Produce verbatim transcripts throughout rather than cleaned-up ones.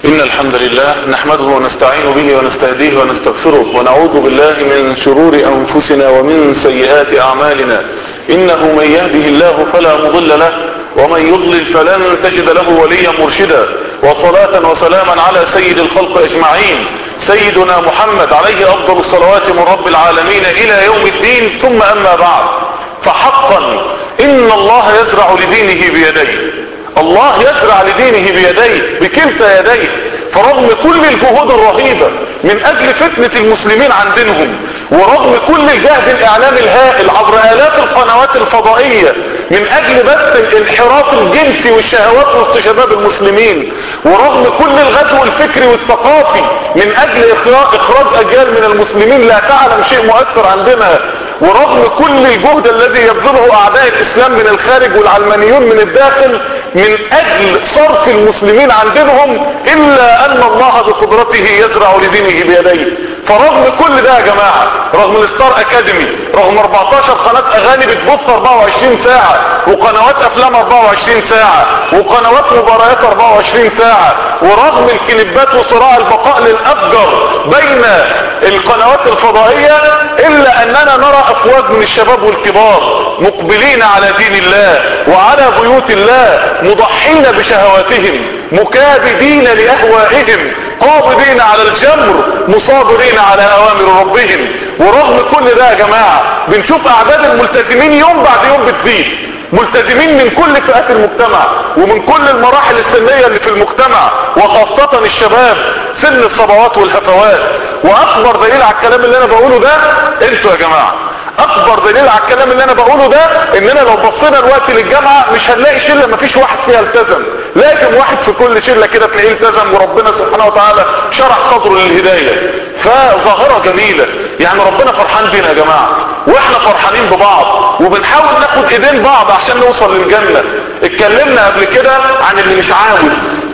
إن الحمد لله نحمده ونستعين به ونستهديه ونستغفره ونعوذ بالله من شرور أنفسنا ومن سيئات أعمالنا. إنه من يهده الله فلا مضل له ومن يضلل فلن تجد له وليا مرشدا، وصلاة وسلاما على سيد الخلق أجمعين سيدنا محمد عليه أفضل الصلوات من رب العالمين إلى يوم الدين. ثم أما بعد، فحقا إن الله يزرع لدينه بيديه، الله يزرع لدينه بيديه بكلتا يديه. فرغم كل الجهود الرهيبة من اجل فتنة المسلمين عن دينهم، ورغم كل الجهد الاعلامي الهائل عبر الاف القنوات الفضائية من اجل بث الانحراف الجنسي والشهوات وسط شباب المسلمين، ورغم كل الغزو الفكري والثقافي من اجل اخراج اجيال من المسلمين لا تعلم شيء مؤثر عن دينها، ورغم كل الجهد الذي يبذله اعداء الاسلام من الخارج والعلمانيون من الداخل من اجل صرف المسلمين عن دينهم، الا ان الله بقدرته يزرع لدينه بيديه. فرغم كل ده يا جماعة، رغم الستار اكاديمي، رغم اربعتاشر قناة اغاني بتبث اربعة وعشرين ساعة، وقنوات افلام اربعة وعشرين ساعة، وقنوات مباريات اربعة وعشرين ساعة، ورغم الكليبات وصراع البقاء للافجر بين القنوات الفضائية، الا اننا نرى افواج من الشباب والكبار مقبلين على دين الله وعلى بيوت الله، مضحين بشهواتهم، مكابدين لاهوائهم، قابضين على الجمر، مصابرين على اوامر ربهم. ورغم كل ده يا جماعة بنشوف اعداد الملتزمين يوم بعد يوم بتزيد، ملتزمين من كل فئات المجتمع ومن كل المراحل السنية اللي في المجتمع، وخاصة الشباب سن الصبوات والهفوات. واكبر دليل على الكلام اللي انا بقوله ده انتوا يا جماعة، اكبر دليل على الكلام اللي انا بقوله ده اننا لو بصينا الوقت للجامعة مش هنلاقي شلة ما فيش واحد فيها التزم، لازم واحد في كل شلة كده تلاقيه التزم وربنا سبحانه وتعالى شرح صدره للهداية. فظاهرة جميلة، يعني ربنا فرحان بينا يا جماعة، واحنا فرحانين ببعض وبنحاول ناخد ايدين بعض عشان نوصل للجنة. اتكلمنا قبل كده عن اللي مش عاوز،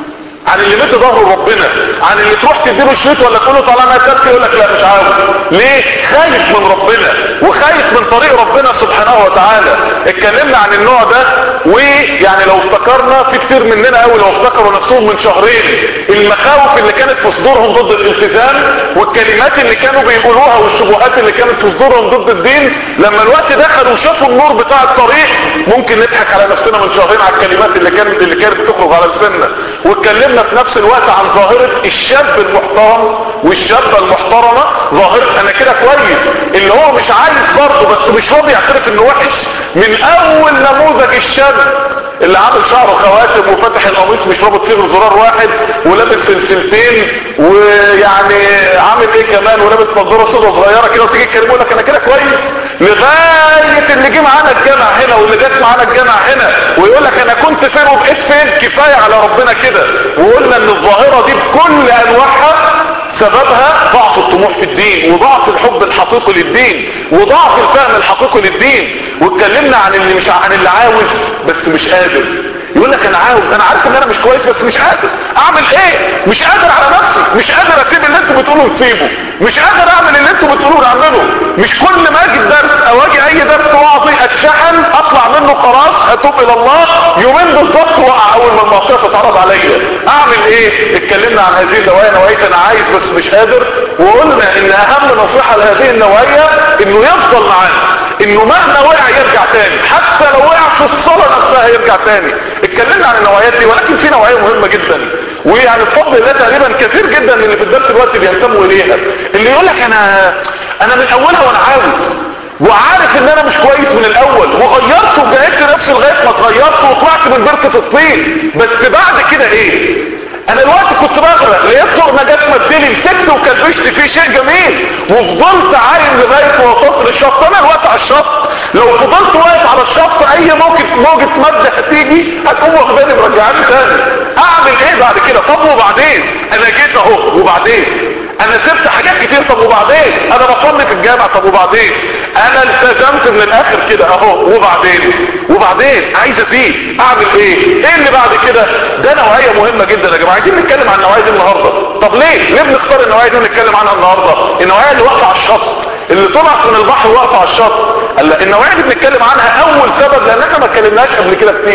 عن اللي مد ظهره ربنا، عن اللي تروح تديله شريط ولا تقول له طالما انا كابتن يقول لك لا مش عاوز. ليه؟ خايف من ربنا وخايف من طريق ربنا سبحانه وتعالى. اتكلمنا عن النوع ده، ويعني لو افتكرنا في كتير مننا قوي لو افتكروا نفسهم من شهرين المخاوف اللي كانت في صدورهم ضد الالتزام، والكلمات اللي كانوا بيقولوها والشبهات اللي كانت في صدورهم ضد الدين، لما الوقت دخل وشافوا النور بتاع الطريق ممكن نضحك على نفسنا من شهرين على الكلمات اللي كانت اللي كانت بتخرج على لساننا. واتكلمنا في نفس الوقت عن ظاهرة الشاب المحترم والشابة المحترمة، ظاهرة انا كده كويس، اللي هو مش عايز برضه بس مش راضي يعترف انه وحش. من اول نموذج الشاب اللي عامل شعره خواتم وفتح القميص مش رابط فيه غير زرار واحد ولابس سلسلتين ويعني عامل ايه كمان ولابس نظاره سودا صغيره كده، وتيجي تكلمه يقول لك انا كده كويس، لغايه اللي جه معانا الجامع هنا واللي جت معانا الجامع هنا ويقول لك انا كنت فين وبقيت فين. كفايه على ربنا كده. وقلنا ان الظاهره دي بكل انواعها سببها ضعف الطموح في الدين، وضعف الحب الحقيقي للدين، وضعف الفهم الحقيقي للدين. واتكلمنا عن اللي مش عن اللي عاوز بس مش قادر، يقول لك انا عاوز، انا عارف ان انا مش كويس بس مش قادر اعمل ايه، مش قادر على نفسي، مش قادر اسيب اللي انتوا بتقولوا تسيبه، مش قادر اعمل اللي انتوا بتقولوا اعمله. مش كل ما اجي الدرس او اجي اي درس واعطي اتشحن اطلع منه خلاص هتوب الى الله يومين بالظبط واقع اول ما المعصيه تتعرض عليا. اعمل ايه؟ اتكلمنا عن هذه النوعيه، نوعيه انا عايز بس مش قادر، وقلنا ان اهم نصيحه لهذه النوعيه انه يفضل معانا، انه مهما وقع يرجع تاني، حتى لو وقع في الصلاة نفسها يرجع تاني. اتكلمنا عن النوعيات دي، ولكن في نوعية مهمة جدا، ويعني بفضل الله تقريبا كثير جدا من اللي في الدرس دلوقتي بينتموا اليها، اللي يقول لك انا انا من اولها وانا عاوز وعارف ان انا مش كويس من الاول، وغيرت وجاهدت نفسي لغايه ما اتغيرت وطلعت من بركه الطين، بس بعد كده ايه؟ انا الوقت كنت بغرق، لقيت طرق نجاة مدلي، مسكت وكلبشت فيه شيء جميل وفضلت عايم لغايه ما وصلت للشط. انا الوقت على الشط، لو فضلت واقف على الشط اي موجة موجة مادة هتيجي هتقوم واخداني مرجعاني تاني. اعمل ايه بعد كده؟ طب وبعدين؟ انا جيت اهو، وبعدين؟ انا سبت حاجات كتير، طب وبعدين؟ انا بصلي في الجامع، طب وبعدين؟ انا التزمت من الاخر كده اهو، وبعدين؟ وبعدين عايز ازيد، اعمل ايه؟ ايه اللي بعد كده؟ ده نوعيه مهمه جدا يا جماعه، عايزين نتكلم عن النوعيه دي النهارده. طب ليه؟ ليه بنختار النوعيه دي ونتكلم عنها النهارده؟ النوعيه اللي واقفه على الشط، اللي طلعت من البحر واقفه على الشط. النوعيه دي بنتكلم عنها اول سبب لان احنا ما اتكلمناش قبل كده كتير،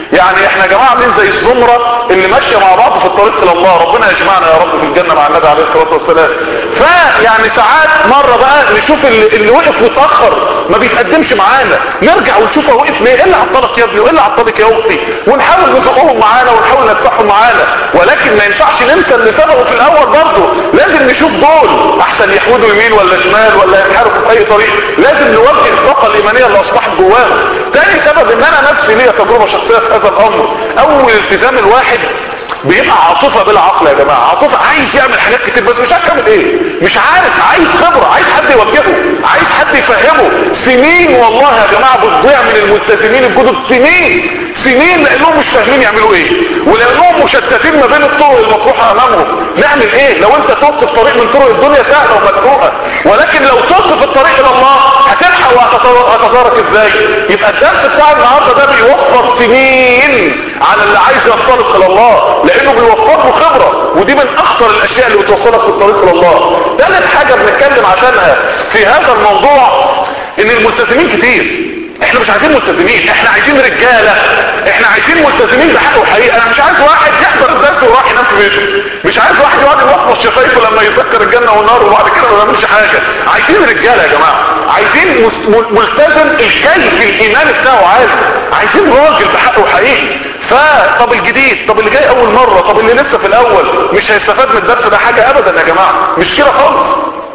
يعني احنا يا جماعه عاملين زي الزمره اللي ماشيه مع بعض في الطريق الى الله، ربنا يجمعنا يا رب في الجنه مع النبي عليه الصلاه والسلام. فيعني ساعات مره بقى نشوف اللي, اللي وقف متاخر ما بيتقدمش معانا، نرجع ونشوف هو وقف ليه، ايه اللي عطلك يا ابني وايه اللي عطلك يا اختي، ونحاول نزقهم معانا ونحاول ندفعهم معانا. ولكن ما ينفعش ننسى اللي سبقوا في الاول برضه، لازم نشوف دول احسن يحودوا يمين ولا شمال ولا ينحرفوا في اي طريق، لازم نوجه الطاقه الايمانيه اللي اصبحت جواهم. تاني سبب ان انا نفسي ليا تجربه شخصيه في هذا الامر، اول التزام الواحد بيبقى عاطفه بلا عقل يا جماعه، عاطفه عايز يعمل حاجات كتير بس مش عارف يعمل ايه، مش عارف، عايز خبره، عايز حد يوجهه، عايز حد يفهمه. سنين والله يا جماعه بتضيع من الملتزمين الجدد، سنين سنين لانهم مش فاهمين يعملوا ايه، ولانهم مشتتين ما بين الطرق المطروحه امامهم. نعمل ايه؟ لو انت تهت في طريق من طرق الدنيا سهله ومدفوعه، ولكن لو تهت في الطريق الى الله هتلحق وهتتدارك ازاي؟ يبقى الدرس بتاع النهارده ده بيوفر سنين على اللي عايز ينطلق الى الله، لانه بيوفر له خبره، ودي من اخطر الاشياء اللي بتوصلك في الطريق الى الله. ثالث حاجه بنتكلم عشانها في هذا الموضوع ان الملتزمين كتير. احنا مش عايزين ملتزمين، احنا عايزين رجاله، احنا عايزين ملتزمين بحق وحقيقه. انا مش عايز واحد يحضر الدرس وراح ينام في بيته، مش عايز واحد يقعد يوصل شفايفه لما يتذكر الجنه والنار وبعد كده ما يعملش حاجه. عايزين رجاله يا جماعه، عايزين ملتزم الكيف الايمان بتاعه عالي، عايزين راجل بحق وحقيقي. فطب الجديد، طب اللي جاي اول مره، طب اللي لسه في الاول مش هيستفاد من الدرس ده حاجه ابدا يا جماعه، مش كده خالص.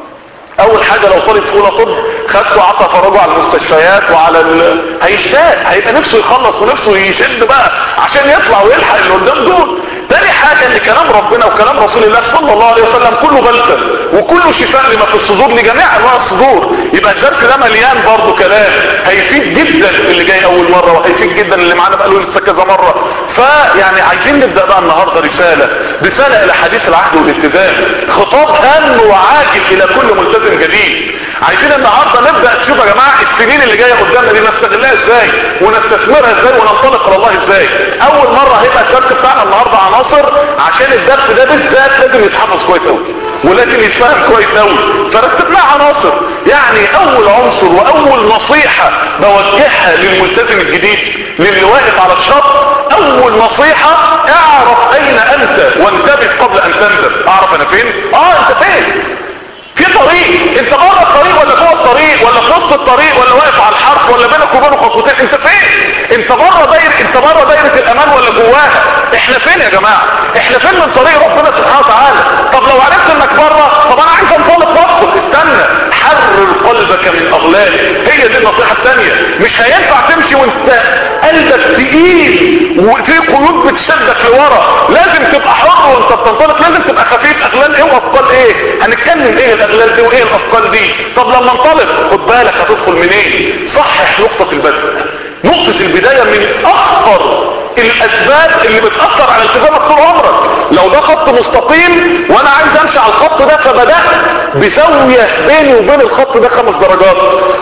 اول حاجه لو طالب في اولى طب خدته عطى فرجه على المستشفيات وعلى ال... هيشتاق، هيبقى نفسه يخلص ونفسه يشد بقى عشان يطلع ويلحق اللي قدام دول. تاني حاجه ان كلام ربنا وكلام رسول الله صلى الله عليه وسلم كله بلسم وكله شفاء لما في الصدور لجميع انواع الصدور. يبقى الدرس ده مليان برضه كلام هيفيد جدا اللي جاي اول مره، وهيفيد جدا اللي معانا بقاله لسه كذا مره. فيعني عايزين نبدا بقى النهارده رساله رساله الى حديث العهد والالتزام، خطاب هام وعاجل الى كل ملتزم جديد. عايزين النهارده نبدا نشوف يا جماعه السنين اللي جايه قدامنا دي نستغلها ازاي ونستثمرها ازاي وننطلق الى الله ازاي. اول مره هيبقى الدرس بتاعنا النهارده عناصر، عشان الدرس ده بالذات لازم يتحفظ كويس قوي ولازم يتفهم كويس قوي، فرتبناه عناصر. يعني اول عنصر واول نصيحه بوجهها للملتزم الجديد للي واقف على الشط، اول نصيحه اعرف اين انت وانتبه قبل ان تندم. اعرف انا فين؟ اه انت فين؟ في طريق، انت بره الطريق ولا جوه الطريق ولا في نص الطريق ولا واقف على الحرف ولا بينك وبينه خطوتين؟ انت فين؟ انت بره دايره، انت بره دايره الامان ولا جواها؟ احنا فين يا جماعه؟ احنا فين من طريق ربنا سبحانه وتعالى؟ طب لو عرفت انك بره، طب انا عايز انطلق واخد، استنى، حرر قلبك من اغلاله. هي دي النصيحه الثانيه. مش هينفع تمشي وانت قلبك تقيل وفي قيود بتشدك لورا، لازم تبقى حر وانت بتنطلق، لازم تبقى خفيف. اغلال ايه واثقال ايه؟ هنتكلم ايه الاغلال دي وايه الاثقال دي. طب لما انطلق خد بالك هتدخل منين؟ صحح نقطه البدء. نقطه البدايه من اخطر الاسباب اللي بتاثر على التزامك طول عمرك. لو ده خط مستقيم وانا عايز امشي على الخط ده، فبدات بزاويه بيني وبين الخط ده خمس درجات،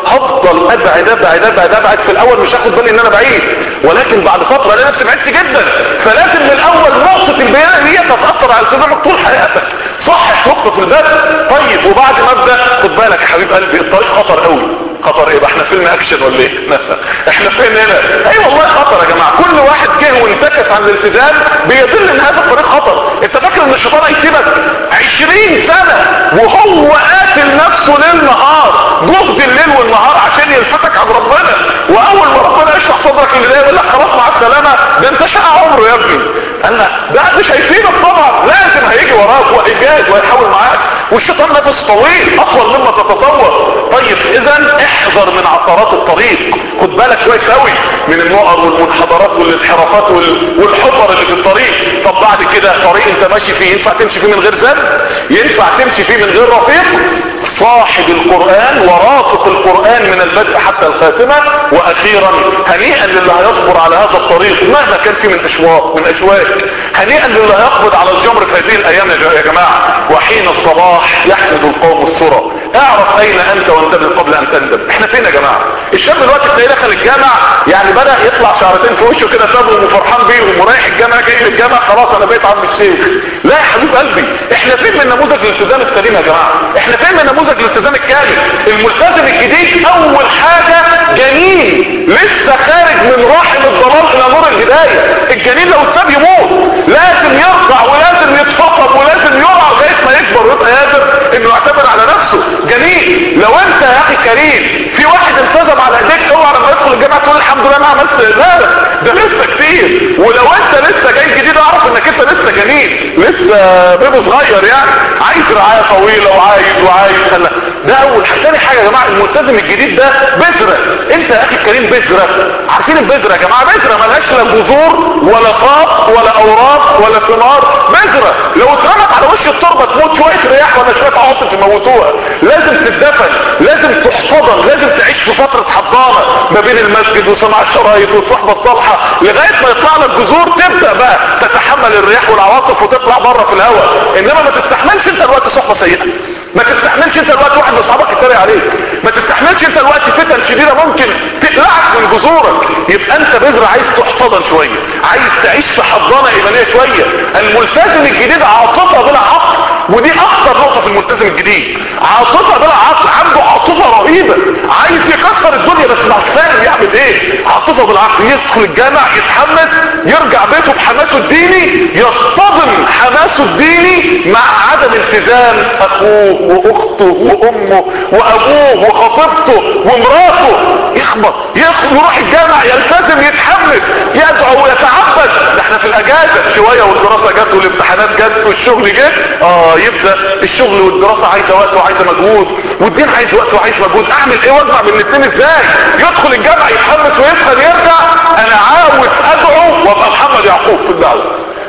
هفضل ابعد ابعد ابعد ابعد. في الاول مش هاخد بالي ان انا بعيد، ولكن بعد فتره الاقي نفسي بعدت جدا. فلازم من الاول نقطه البدايه دي تتاثر على التزامك طول حياتك. صحح نقطه البدء. طيب وبعد ما ابدا خد بالك يا حبيب قلبي الطريق خطر قوي. خطر ايه بقى؟ احنا فيلم اكشن ولا ايه؟ احنا فين هنا؟ اي أيوة والله خطر يا جماعه. كل واحد جه وانتكس عن الالتزام بيدل ان هذا الطريق خطر. انت فاكر ان الشيطان هيسيبك عشرين سنه وهو قاتل نفسه ليل نهار، جهد الليل والنهار عشان يلفتك عن ربنا، واول ما ربنا يشرح صدرك اللي ده يقول لك خلاص مع السلامه، ده انت شقى عمره يا ابني. قال لا ده مش هيسيبك طبعا، لازم هيجي وراك وهيجاهد وهيحاول معاك، والشيطان نفس طويل اطول مما تتصور. طيب اذا احذر من عثرات الطريق، خد بالك كويس قوي من النقر والمنحدرات والانحرافات والحفر اللي في الطريق. طب بعد كده طريق انت ماشي فيه ينفع تمشي فيه من غير زاد؟ ينفع تمشي فيه من غير رفيق؟ صاحب القرآن ورافق القرآن من البدء حتى الخاتمة. واخيرا هنيئا للي هيصبر على هذا الطريق مهما كان فيه من اشواق من اشواك، هنيئا للي هيقبض على الجمر في هذه الايام يا جماعة. وحين الصباح يحمد القوم السرى، اعرف اين انت وانتبه قبل ان تندم. احنا فين يا جماعة؟ الشاب دلوقتي تلاقيه دخل الجامع يعني بدأ يطلع شعرتين في وشه كده سابهم وفرحان بيهم ورايح الجامع جاي للجامع خلاص انا بقيت عم الشيخ. لا يا حبيب قلبي، احنا فين من نموذج الالتزام السليم يا جماعة؟ احنا فين من نموذج الالتزام الكامل؟ الملتزم الجديد اول حاجة جنين لسه خارج من رحم الضلال الى نور البداية. الجنين لو اتساب يموت، لازم يرضع ولازم يتفطم ولازم يرعى لغايه ما يكبر ويبقى قادر انه يعتمد على نفسه. جنين. لو انت يا اخي كريم في واحد التزم على ايديك، اوعى لما يدخل الجامعه تقول الحمد لله انا عملت، لا ده لسه كتير. ولو انت لسه جاي جديد اعرف انك انت لسه جنين، لسه بيبي صغير يعني، عايز رعايه طويله وعايز وعايز هلا. ده اول حاجه. تاني حاجه يا جماعه، الملتزم الجديد ده بذره. انت يا اخي الكريم بذره. عارفين البذره يا جماعه؟ بذره ملهاش لا جذور ولا ساق ولا اوراق ولا ثمار. بذره لو اترمت على وش التربه تموت، شويه رياح ولا شويه عواصف يموتوها. لازم تتدفن، لازم تحتضن، لازم تعيش في فتره حضانه ما بين المسجد وسماع الشرايط والصحبه الصالحه لغايه ما يطلع لك جذور، تبدا بقى تتحمل الرياح والعواصف وتطلع بره في الهواء. انما ما تستحملش انت الوقت صحبه سيئه، ما تستحملش انت الوقت واحد من اصحابك يتريق عليك، ما تستحملش انت الوقت فتن شديده ممكن تقلعك من جذورك. يبقى انت بذره عايز تحتضن شويه، عايز تعيش في حضانه ايمانيه شويه. الملتزم الجديد عاطفه بلا عقل، ودي اخطر نقطه في الملتزم الجديد. عاطفه بلا عقل، عنده عاطفه رهيبه، عايز يكسر الدنيا بس مش فاهم يعمل ايه. عاطفه بلا عقل، يدخل الجامع يتحمس، يرجع بيته بحماسه الديني، يصطدم حماسه الديني مع عدم التزام اخوه واخته وامه وابوه وخطيبته ومراته. يخبط، يروح الجامع، يلتزم، يتحمس، يدعو ويتعبد. ده احنا في الاجازه شويه والدراسه جت والامتحانات جت والشغل جه، اه يبدا الشغل والدراسه عايزه وقت وعايزه مجهود، والدين عايز وقت وعايز مجهود. اعمل ايه واجمع بين الاثنين ازاي؟ يدخل الجامع يتحمس ويسخن، يرجع انا عاوز ادعو وابقى محمد يعقوب في الدعوه،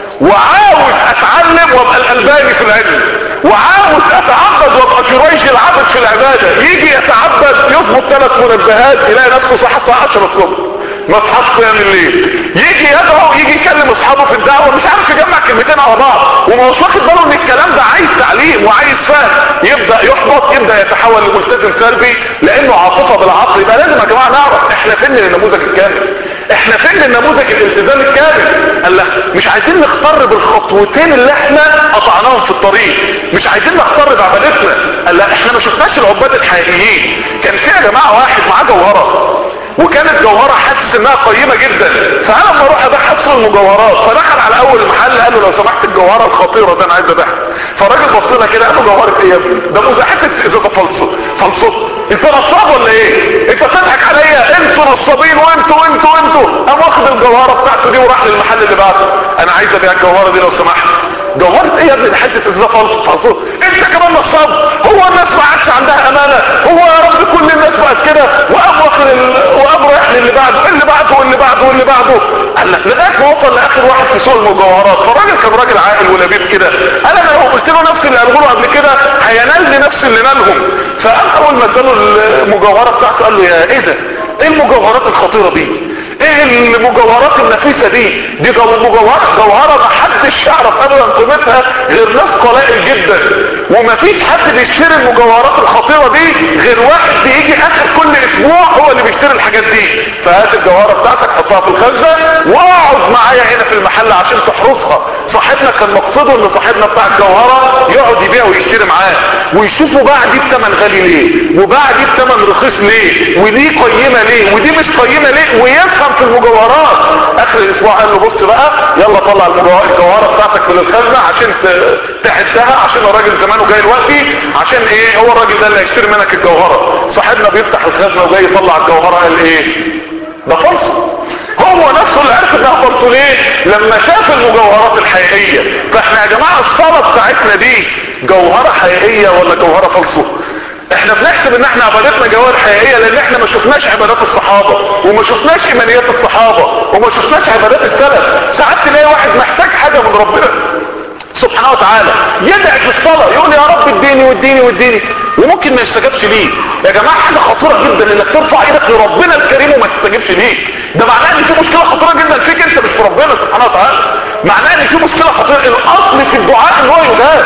وعاوز اتعلم وابقى الالباني في العلم، وعاوز اتعبد وابقى جريج العبد في العباده. يجي يتعبد يظبط ثلاث منبهات يلاقي نفسه صحى الساعه عشرة الصبح ما صحاش قيام الليل. يجي يدعو، يجي يكلم اصحابه في الدعوه مش عارف يجمع كلمتين على بعض، وما هوش واخد باله ان الكلام ده عايز تعليم وعايز فهم. يبدا يحبط، يبدا يتحول لملتزم سلبي لانه عاطفه بالعقل. يبقى لازم يا جماعه نعرف احنا فين للنموذج الكامل، احنا فين للنموذج الالتزام الكامل. قال لا مش عايزين نختار بالخطوتين اللي احنا قطعناهم في الطريق، مش عايزين نختار بعبادتنا. قال لا احنا ما شفناش العباد الحقيقيين. كان في يا جماعه واحد معاه جوهره، وكانت جوهره حاسس انها قيمه جدا، فانا لما اروح ابيع حصر المجوهرات، فدخل على اول المحل قال له لو سمحت الجوهره الخطيره ده انا عايز ابيعها. فالراجل بص لها كده قال له جوهره ايه يا ابني؟ ده موزه حته ازازه فلصه فلصه، انت نصاب ولا ايه؟ انت بتضحك عليا؟ انتوا نصابين وانتوا وانتوا وانتوا. قام واخد الجوهره بتاعته دي وراح للمحل اللي بعده، انا عايز ابيع الجوهره دي لو سمحت. جوهرة ايه يا ابني؟ ده حته ازازه فلصه. انت كمان نصاب؟ هو الناس ما عادش عندها امانه؟ هو يا رب كل الناس بقت كده؟ وقام واخد وقام رايح للي بعده، اللي بعده واللي بعده واللي بعده. قال لك لغايه ما وصل لاخر واحد في سوق المجوهرات. فالراجل كان راجل عاقل ولبيب كده، قال انا لو قلت له نفس اللي قاله له قبل كده هينال لي نفس اللي نالهم. فقام اول ما اداله المجوهره بتاعته قال له يا ايه ده؟ ايه المجوهرات الخطيره دي؟ ايه المجوهرات النفيسه دي؟ دي مجوهره جوهره ما حدش يعرف ابدا قيمتها غير ناس قلائل جدا، ومفيش حد بيشتري المجوهرات الخطيره دي غير واحد بيجي اخر كل اسبوع هو اللي بيشتري الحاجات دي. فهات الجوهره بتاعتك حطها في الخزنه واقعد معايا هنا في المحل عشان تحرسها. صاحبنا كان مقصده ان صاحبنا بتاع الجوهره يقعد يبيع ويشتري معاه ويشوفوا باع دي بثمن غالي ليه، وباع دي بثمن رخيص ليه، ودي قيمه ليه، ودي مش قيمه ليه، ويفهم في المجوهرات. اخر الاسبوع قال له بص بقى يلا طلع الجوهره بتاعتك من الخزنه عشان تعدها، عشان الراجل زمانه جاي دلوقتي، عشان ايه؟ هو الراجل ده اللي هيشتري منك الجوهره. صاحبنا بيفتح الخزنه وجاي يطلع الجوهره قال ايه؟ ده فلس. هو نفسه اللي عرف انها فلس ليه؟ لما شاف المجوهرات الحقيقيه. فاحنا يا جماعه الصلاه بتاعتنا دي جوهره حقيقيه ولا جوهره فلسه؟ احنا بنحسب ان احنا عبادتنا جوهر حقيقيه لان احنا ما شفناش عبادات الصحابه، وما شفناش ايمانيات الصحابه، وما شفناش عبادات السلف. ساعات تلاقي واحد محتاج حاجه من ربنا سبحانه وتعالى يدعي في الصلاه يقول يا رب اديني واديني واديني، وممكن ما يستجابش ليه. يا جماعه حاجه خطيره جدا انك ترفع ايدك لربنا الكريم وما تستجيبش ليه. ده معناه ان في مشكله خطيره جدا فيك انت مش في ربنا سبحانه وتعالى. معناه ان في مشكله خطيره. الاصل في الدعاء ان هو يجاب.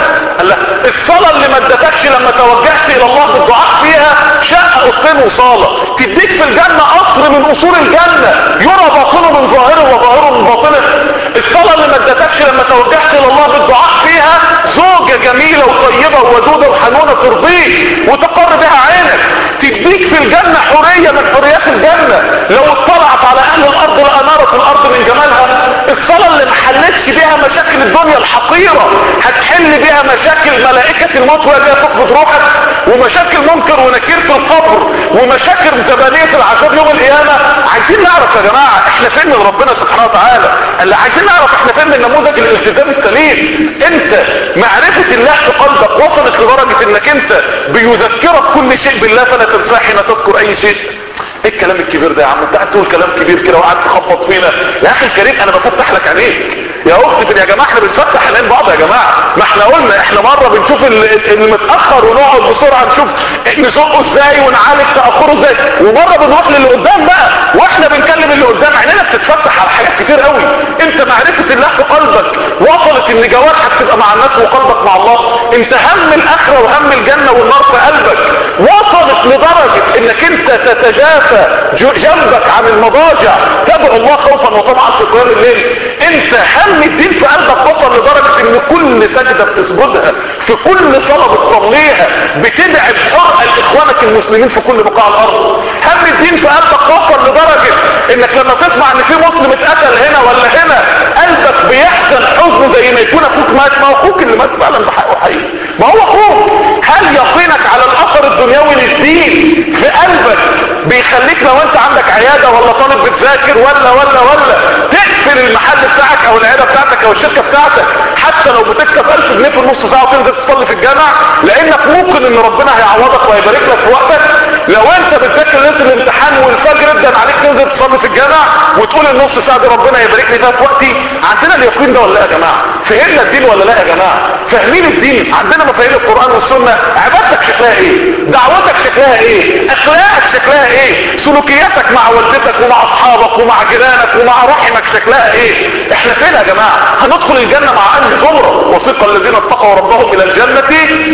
الصلاه اللي ما ادتكش لما توجهت الى الله بالدعاء فيها شقه اوضتين وصاله تديك في الجنه قصر من قصور الجنه يرى باطنه من ظاهره وظاهره من باطنه. الصلاه اللي ما ادتكش لما توجهت الى الله بالدعاء فيها زوجه جميله وطيبه وودوده وحنونه ترضيك وتقر بها عينك تديك في الجنه حريه من حريات الجنه. لو اطلعت على اهل الارض لانارت الارض من جمالها الدنيا الحقيرة هتحل بيها مشاكل ملائكة الموت وهي تقبض روحك، ومشاكل منكر ونكير في القبر، ومشاكل زبانية العذاب يوم القيامة. عايزين نعرف يا جماعة احنا فين من ربنا سبحانه وتعالى، اللي عايزين نعرف احنا فين من نموذج الالتزام السليم. انت معرفة الله في قلبك وصلت لدرجة انك انت بيذكرك كل شيء بالله فلا تنساه حين تذكر اي شيء. ايه الكلام الكبير ده يا عم؟ انت قاعد تقول كلام كبير كده وقاعد تخبط فينا. يا اخي الكريم انا بفتح لك عينيك يا اختي. يا جماعه احنا بنفتح عينين بعض يا جماعه. ما احنا قلنا احنا مره بنشوف المتاخر ونقعد بسرعه نشوف نزقه ازاي ونعالج تاخره ازاي، ومره بنروح للي قدام بقى واحنا بنكلم اللي قدام. عينينا بتتفتح على حاجات كتير قوي. انت معرفه الله في قلبك وصلت ان جوارحك تبقى مع الناس وقلبك مع الله. انت هم الاخره وهم الجنه والنار في قلبك وصلت لدرجه انك انت تتجافى جنبك عن المضاجع تدعو الله خوفا وطمعا في قيام الليل. انت هم الدين في قلبك وصل لدرجه ان كل سجده بتسجدها في كل صلاه بتصليها بتدعي بحرقه لاخوانك المسلمين في كل بقاع الارض. هم الدين في قلبك وصل لدرجه انك لما تسمع ان في مسلم اتقتل هنا ولا هنا قلبك بيحزن حزن زي ما يكون اخوك مات. ما هو اخوك اللي مات فعلا بحقه حقيقي، ما هو اخوك. هل يقينك على الاثر الدنيوي للدين في قلبك بيخليك لو انت عندك عياده ولا طالب بتذاكر ولا ولا ولا تقفل المحل بتاعك او العياده بتاعتك او الشركه بتاعتك حتى لو بتكسب ألف جنيه في النص ساعه وتنزل تصلي في الجامع، لانك ممكن ان ربنا هيعوضك وهيبارك لك في وقتك. لو انت بتذاكر ليله الامتحان والفجر ادن عليك تنزل تصلي في الجامع وتقول النص ساعه دي ربنا هيبارك لي فيها في وقتي. عندنا اليقين ده ولا لا يا جماعه؟ فهمنا الدين ولا لا يا جماعه؟ فاهمين الدين؟ عندنا مفاهيم القران والسنه؟ عبادتك شكلها ايه؟ دعوتك شكلها ايه؟ اخلاقك شكلها ايه؟ سلوكياتك مع والدتك ومع اصحابك ومع جيرانك ومع رحمك شكلها ايه؟ احنا فين يا جماعه؟ هندخل الجنه مع اهل زمره. وثق الذين اتقوا ربهم الى الجنه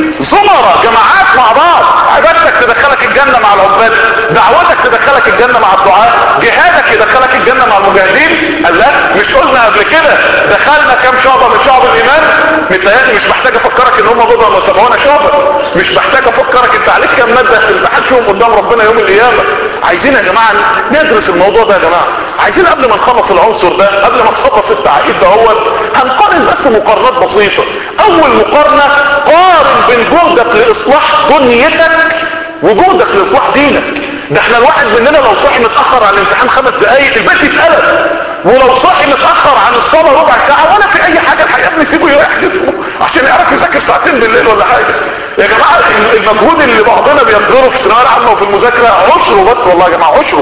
زمره، جماعات مع بعض. عبادتك تدخلك الجنه مع العباد، دعوتك تدخلك الجنه مع الدعاء، جهادك يدخلك الجنه مع المجاهدين. قال لا مش قلنا قبل كده دخلنا كام شعبه من شعب الايمان؟ متهيألي مش محتاج افكرك ان هم بضع وسبعون شعبه. مش محتاج افكرك انت عليك كام ماده تمتحن فيهم قدام ربنا يوم القيامه. عايزين يا جماعه ندرس الموضوع ده يا جماعه. عايزين قبل ما نخلص العنصر ده، قبل ما نخلص التعقيد ده، هو هنقارن بس مقارنات بسيطه. اول مقارنه قارن بين جهدك لاصلاح دنيتك وجهدك لاصلاح دينك. ده احنا الواحد مننا لو صحي متاخر على الامتحان خمس دقايق البيت يتقلب، ولو صحي متاخر عن الصلاه ربع ساعه ولا في اي حاجه الحقيقه بنسيبه يريح جسمه عشان يعرف يذاكر ساعتين بالليل ولا حاجه. يا جماعه المجهود اللي بعضنا بيبذله في الثانويه العامه وفي المذاكره عشره بس، والله يا جماعه عشره.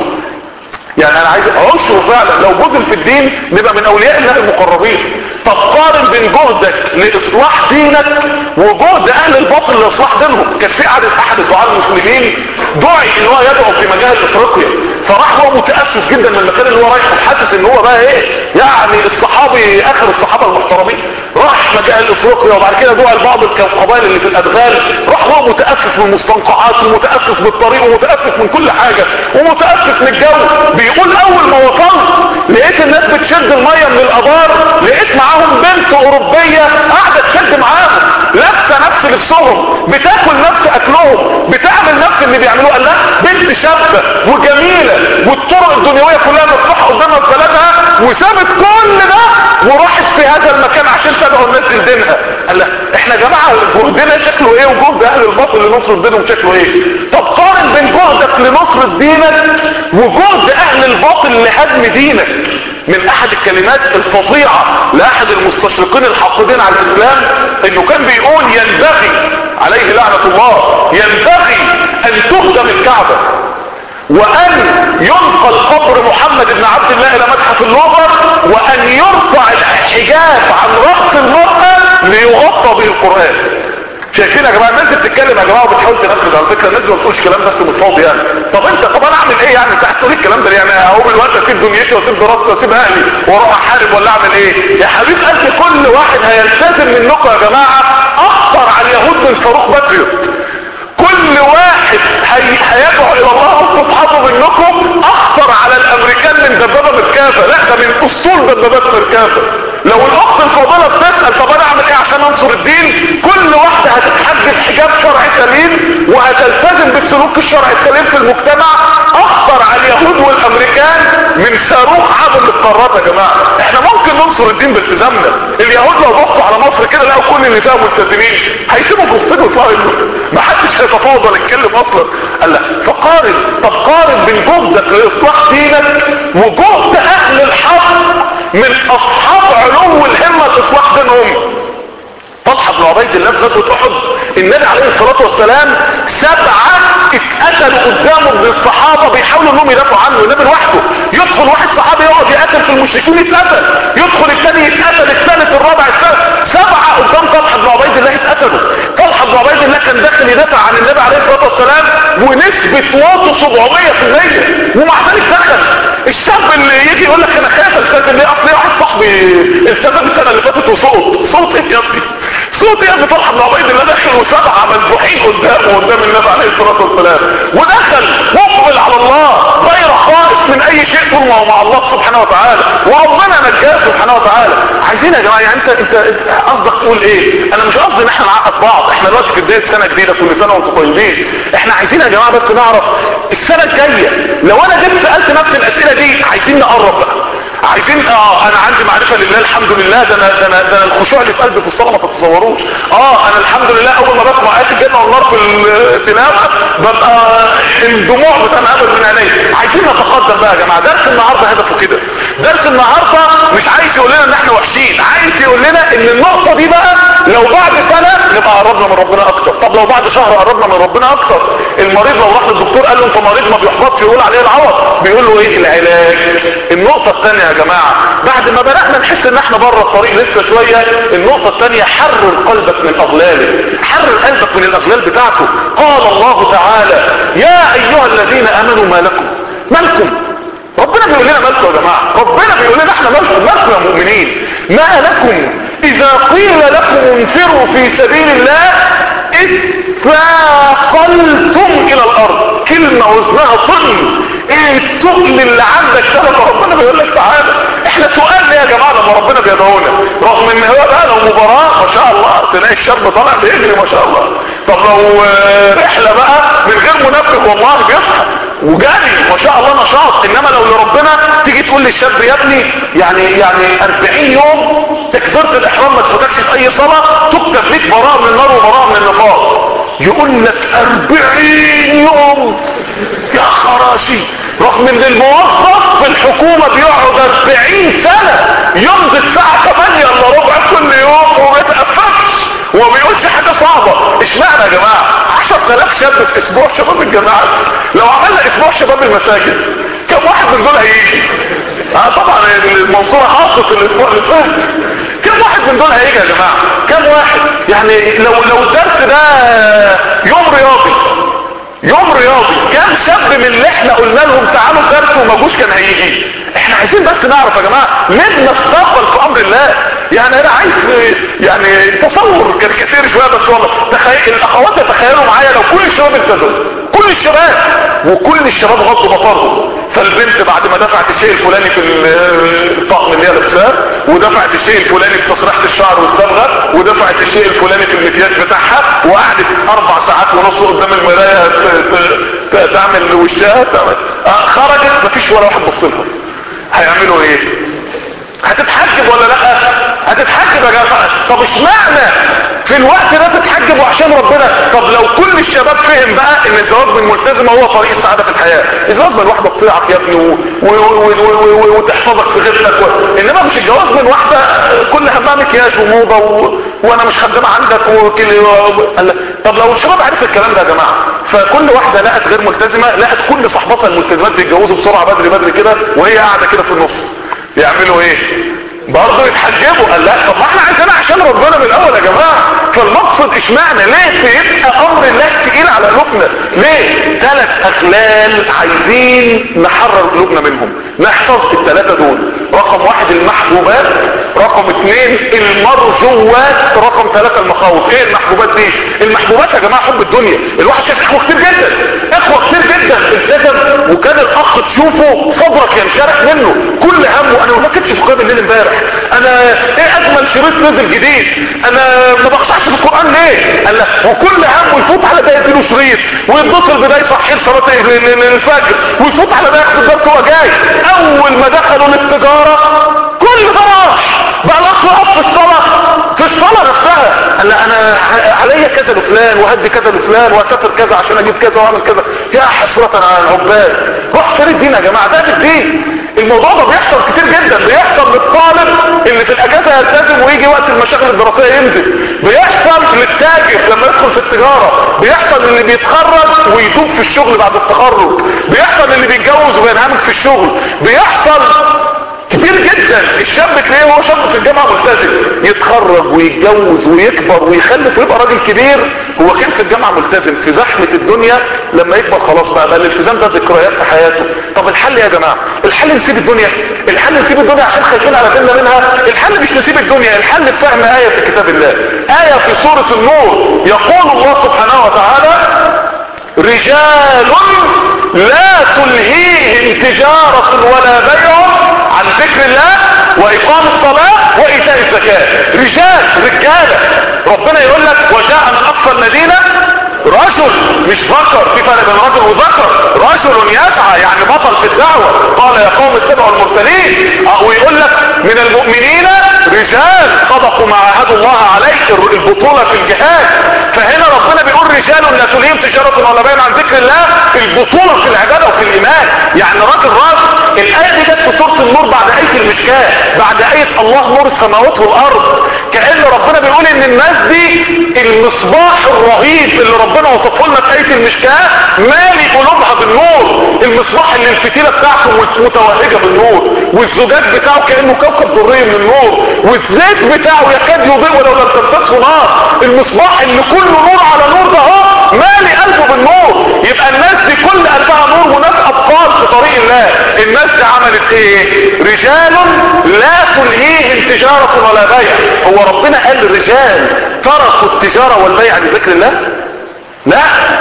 يعني انا عايز عشره فعلا. لو بذل في الدين نبقى من اولياء الله المقربين. طب قارن بين جهدك لاصلاح دينك وجهد اهل الباطل لاصلاح دينهم. كان في قعده احد الدعاة المسلمين دعي ان هو يدعو في مجال افريقيا، فراح هو متاسف جدا من المكان اللي هو رايحه وحاسس ان هو بقى ايه يعني الصحابي اخر الصحابه المحترمين. راح مجال افريقيا وبعد كده دعا لبعض القبائل اللي في الادغال. راح هو متاسف من المستنقعات ومتاسف بالطريق ومتاسف من كل حاجه ومتاسف من الجو. بيقول اول ما وصلت لقيت الناس بتشد الميه من الابار، لقيت معاهم بنت اوروبيه قاعده تشد معاهم لابسه نفس لبسهم بتاكل نفس اكلهم بتعمل نفس اللي بيعملوه. قال لا بنت شابه وجميله والطرق الدنيويه كلها مفتوحه قدامها في بلدها وسابت كل ده وراحت في هذا المكان عشان تدعو الناس لدينها. قال لا احنا يا جماعه جهدنا شكله ايه وجهد اهل الباطل لنصر دينهم شكله ايه؟ طب قارن بين جهدك لنصر دينك وجهد اهل الباطل لهدم دينك. من احد الكلمات الفظيعه لاحد المستشرقين الحاقدين على الاسلام انه كان بيقول ينبغي عليه لعنه الله ينبغي ان تهدم الكعبه وان ينقل قبر محمد بن عبد الله الى متحف اللوفر وان يرفع الحجاب عن راس المرأة ليغطى به القرآن. شايفين يا جماعه الناس بتتكلم يا جماعه وبتحاول تنفذ. على فكره الناس ما بتقولش كلام بس من فاضي يعني. طب انت طب انا اعمل ايه يعني؟ انت هتقول الكلام ده يعني اقوم الوقت اسيب دنيتي واسيب دراستي واسيب اهلي واروح احارب ولا اعمل ايه؟ يا حبيب قلبي كل واحد هيلتزم منكم يا جماعه اخطر على اليهود من صاروخ باتريوت. كل واحد هي... هيدعو الى الله وسط اصحابه منكم اخطر على الامريكان من دبابه مركافه. لا ده من اسطول دبابات مركافه. لو الاخت الفاضله بتسال طب انا اعمل ايه عشان انصر الدين؟ كل واحده هتتحجب حجاب شرعي سليم وهتلتزم بالسلوك الشرعي السليم في المجتمع اخطر على اليهود والامريكان من صاروخ عابر للقارات. يا جماعه احنا ممكن ننصر الدين بالتزامنا. اليهود لو بصوا على مصر كده لقوا كل اللي فيها ملتزمين هيسيبوا فلسطين ويطلعوا يجوا، ما حدش هيتفاوض ولا يتكلم اصلا. قال لا، فقارن، طب قارن بين جهدك لاصلاح دينك وجهد اهل الحق من اصحاب علو الهمه لاصلاح دينهم. طلحة بن عبيد الله في غزوة احد النبي عليه الصلاة والسلام سبعة اتقتلوا قدامه من الصحابة بيحاولوا انهم يدافعوا عنه، النبي لوحده يدخل واحد صحابي يقعد يقتل في المشركين يتقتل، يدخل الثاني يتقتل، الثالث الرابع الثالث، سبعة قدام طلحة بن عبيد الله اتقتلوا. طلحة بن عبيد الله كان داخل يدافع عن النبي عليه الصلاة والسلام ونسبة موته سبعمية في المية ومع ذلك دخل. الشاب اللي يجي يقول لك انا خايف التزم ليه، اصل واحد صاحبي التزم السنة اللي فاتت وسقط، صوت ايه يا ابني؟ صوت يا ابني طلحة بن عبيد الله داخل وسبعة مذبوحين قدامه قدام النبي عليه الصلاة والسلام، ودخل مقبل على الله غير خائف من اي شيء طول ما هو مع الله سبحانه وتعالى، وربنا نجاه سبحانه وتعالى. عايزين يا جماعه، يعني انت انت قصدك تقول ايه؟ انا مش قصدي ان احنا نعقد بعض، احنا دلوقتي في بدايه سنه جديده، كل سنه وانتم طيبين. احنا عايزين يا جماعه بس نعرف السنه الجايه لو انا جيت سالت نفس الاسئله دي، عايزين نقرب بقى، عايزين اه انا عندي معرفه لله الحمد لله، ده انا ده انا ده انا الخشوع اللي في قلبي في الصلاه ما تتصوروش. اه انا الحمد لله اول ما بسمع ايات الجنه والنار في التلاوه ببقى الدموع بتنهمر من عيني. عايزين نتقدم بقى يا جماعه. درس النهارده هدفه كده، درس النهارده مش عايز يقول لنا ان احنا وحشين، عايز يقول لنا ان النقطه دي بقى لو بعد سنه نبقى قربنا من ربنا اكتر، طب لو بعد شهر قربنا من ربنا اكتر. المريض لو راح للدكتور قال له انت مريض ما بيحبطش يقول عليه العوض، بيقول له ايه العلاج؟ النقطه الثانيه يا جماعه بعد ما بدأنا نحس ان احنا بره الطريق لسه شوية، النقطة الثانية حرر قلبك من اغلاله، حرر قلبك من الاغلال بتاعته. قال الله تعالى يا ايها الذين امنوا ما لكم، مالكم؟ ربنا بيقول لنا مالكم يا جماعة، ربنا بيقول لنا احنا مالكم، مالكم يا مؤمنين؟ ما لكم اذا قيل لكم انفروا في سبيل الله اذ ثاقلتم الى الارض. كلمة وزنها طن، ايه التقل اللي عندك ده؟ ربنا بيقول لك تعالى، احنا تقال يا جماعه لما ربنا بيدعونا، رغم ان هو بقى لو مباراه ما شاء الله تلاقي الشاب طالع بيجري ما شاء الله، طب لو رحله بقى من غير منبه والله بيصحى وجري ما شاء الله نشاط. انما لو لربنا تيجي تقول للشاب يا ابني يعني يعني أربعين يوم تكبيره الاحرام ما تفوتكش في اي صلاه تكتب ليك براءه من النار وبراءه من النفاق، يقول لك أربعين يوم يا خراشي، رغم ان الموظف في الحكومة بيقعد أربعين سنة يمضي الساعة ثمانية الا ربع كل يوم وما يتقفلش وما بيقولش حاجة صعبة. اشمعنى يا جماعة عشرة آلاف شاب في اسبوع شباب الجماعة؟ لو عملنا اسبوع شباب المساجد كم واحد من دول هيجي؟ اه طبعا المنصورة حاصل الاسبوع اللي فات، كم واحد من دول هيجي يا جماعة؟ كم واحد؟ يعني لو لو الدرس ده يوم رياضي، يوم رياضي كام شاب من اللي احنا قلنا لهم تعالوا الدرس وما جوش كان هيجي؟ احنا عايزين بس نعرف يا جماعه ليه بنستقبل في امر الله. يعني انا عايز يعني تصور كاريكاتير شويه بس والله، تخيل الاخوات يتخيلوا معايا لو كل الشباب التزموا، كل الشباب وكل الشباب غضوا بصرهم، فالبنت بعد ما دفعت الشيء الفلاني في الطقم اللي هي لابساه، ودفعت الشيء الفلاني في تسريحه الشعر والصبغه، ودفعت الشيء الفلاني في المكياج بتاعها، وقعدت اربع ساعات ونص قدام المرايه تعمل وشها، خرجت مفيش ولا واحد بص لها، هيعملوا ايه؟ هتتحجب ولا لا؟ هتتحجب يا جماعه. طب اشمعنى في الوقت ده تتحجب وعشان ربنا؟ طب لو كل الشباب فهم بقى ان الزواج من ملتزمه هو طريق السعاده في الحياه، الزواج من واحده تطيعك يا ابني وتحفظك في غيرتك و... انما مش الجواز من واحده كل همها مكياج وموضه و... وانا مش خدامه عندك وكل و... طب لو الشباب عرف الكلام ده يا جماعه، فكل واحده لقت غير ملتزمه لقت كل صحباتها الملتزمات بيتجوزوا بسرعه بدري بدري كده وهي قاعده كده في النص، يعملوا ايه؟ برضه يتحجبوا. قال لا طب ما احنا عايزينها عشان ربنا من الاول يا جماعه. فالمقصد اشمعنى ليه يبقى امر الله تقيل على قلوبنا؟ ليه؟ ثلاث اغلال عايزين نحرر قلوبنا منهم، نحفظ الثلاثه دول. رقم واحد المحبوبات، رقم اثنين المرجوات، رقم ثلاثة المخاوف. ايه المحبوبات دي؟ المحبوبات يا جماعه حب الدنيا. الواحد شايف اخوه كتير جدا، اخوه كتير جدا التزم وكان الاخ تشوفه صدرك ينشرح منه، كل همه انا ما فكرتش في قيام الليل امبارح، انا ايه اجمل شريط نزل جديد، انا ما بخشعش في القران ليه؟ قال لا، وكل همه يفوت على ده يديله شريط ويتصل بده يصحيه لصلاه الفجر، ويفوت على ده ياخد الدرس وهو جاي. اول ما دخلوا للتجاره كل ده راح، كذا لفلان وهدي كذا لفلان واسافر كذا عشان اجيب كذا واعمل كذا. يا حسرة على العباد، روح فين الدين يا جماعة؟ ده الدين. الموضوع ده بيحصل كتير جدا، بيحصل للطالب اللي في الاجازة يلتزم ويجي وقت المشاغل الدراسية ينزل، بيحصل للتاجر لما يدخل في التجارة، بيحصل اللي بيتخرج ويتوب في الشغل بعد التخرج، بيحصل اللي بيتجوز وبينهمك في الشغل، بيحصل كتير جدا. الشاب تلاقيه هو شاب في الجامعة ملتزم، يتخرج ويتجوز ويكبر ويخلف ويبقى راجل كبير، هو كان في الجامعة ملتزم، في زحمة الدنيا لما يكبر خلاص بقى, بقى الالتزام ده ذكريات في حياته. طب الحل يا جماعة؟ الحل نسيب الدنيا؟ الحل نسيب الدنيا عشان خايفين على ديننا منها؟ الحل مش نسيب الدنيا، الحل فهم آية في كتاب الله، آية في سورة النور، يقول الله سبحانه وتعالى: رجال لا تلهيهم تجارة ولا بيع عن ذكر الله واقام الصلاة وايتاء الزكاة. رجال، رجالة. ربنا يقول لك: وجاء من اقصى المدينة رجل، مش ذكر، في فرق بين رجل وذكر. رجل يسعى يعني بطل في الدعوة، قال يا قوم اتبعوا المرسلين. ويقول لك: من المؤمنين رجال صدقوا ما عاهدوا الله عليه، البطولة في الجهاد. فهنا ربنا بيقول رجال لا تلهيهم تجارة ولا بيع عن ذكر الله، البطولة في العبادة وفي الايمان. يعني راجل راجل. الايه دي جت في سورة النور بعد آية المشكاة، بعد آية الله نور السماوات والارض. كأن ربنا بيقول ان الناس دي المصباح الرهيب اللي ربنا وصفه لنا في آية المشكاة مالي قلوبها بالنور، المصباح اللي الفتيلة بتاعته متوهجة بالنور، والزجاج بتاعه كأنه كوكب دري من النور، والزيت بتاعه يكاد يضيء ولو لم تمسسه نار. المصباح اللي كله نور على نور ده اهو مالي قلبه بالنور. يبقى الناس دي كل قلبها نور وناس ابطال في طريق الله. الناس دي عملت ايه؟ رجال لا تلهيهم تجارة ولا بيع. هو ربنا قال رجال تركوا التجارة والبيع لذكر الله؟ لا.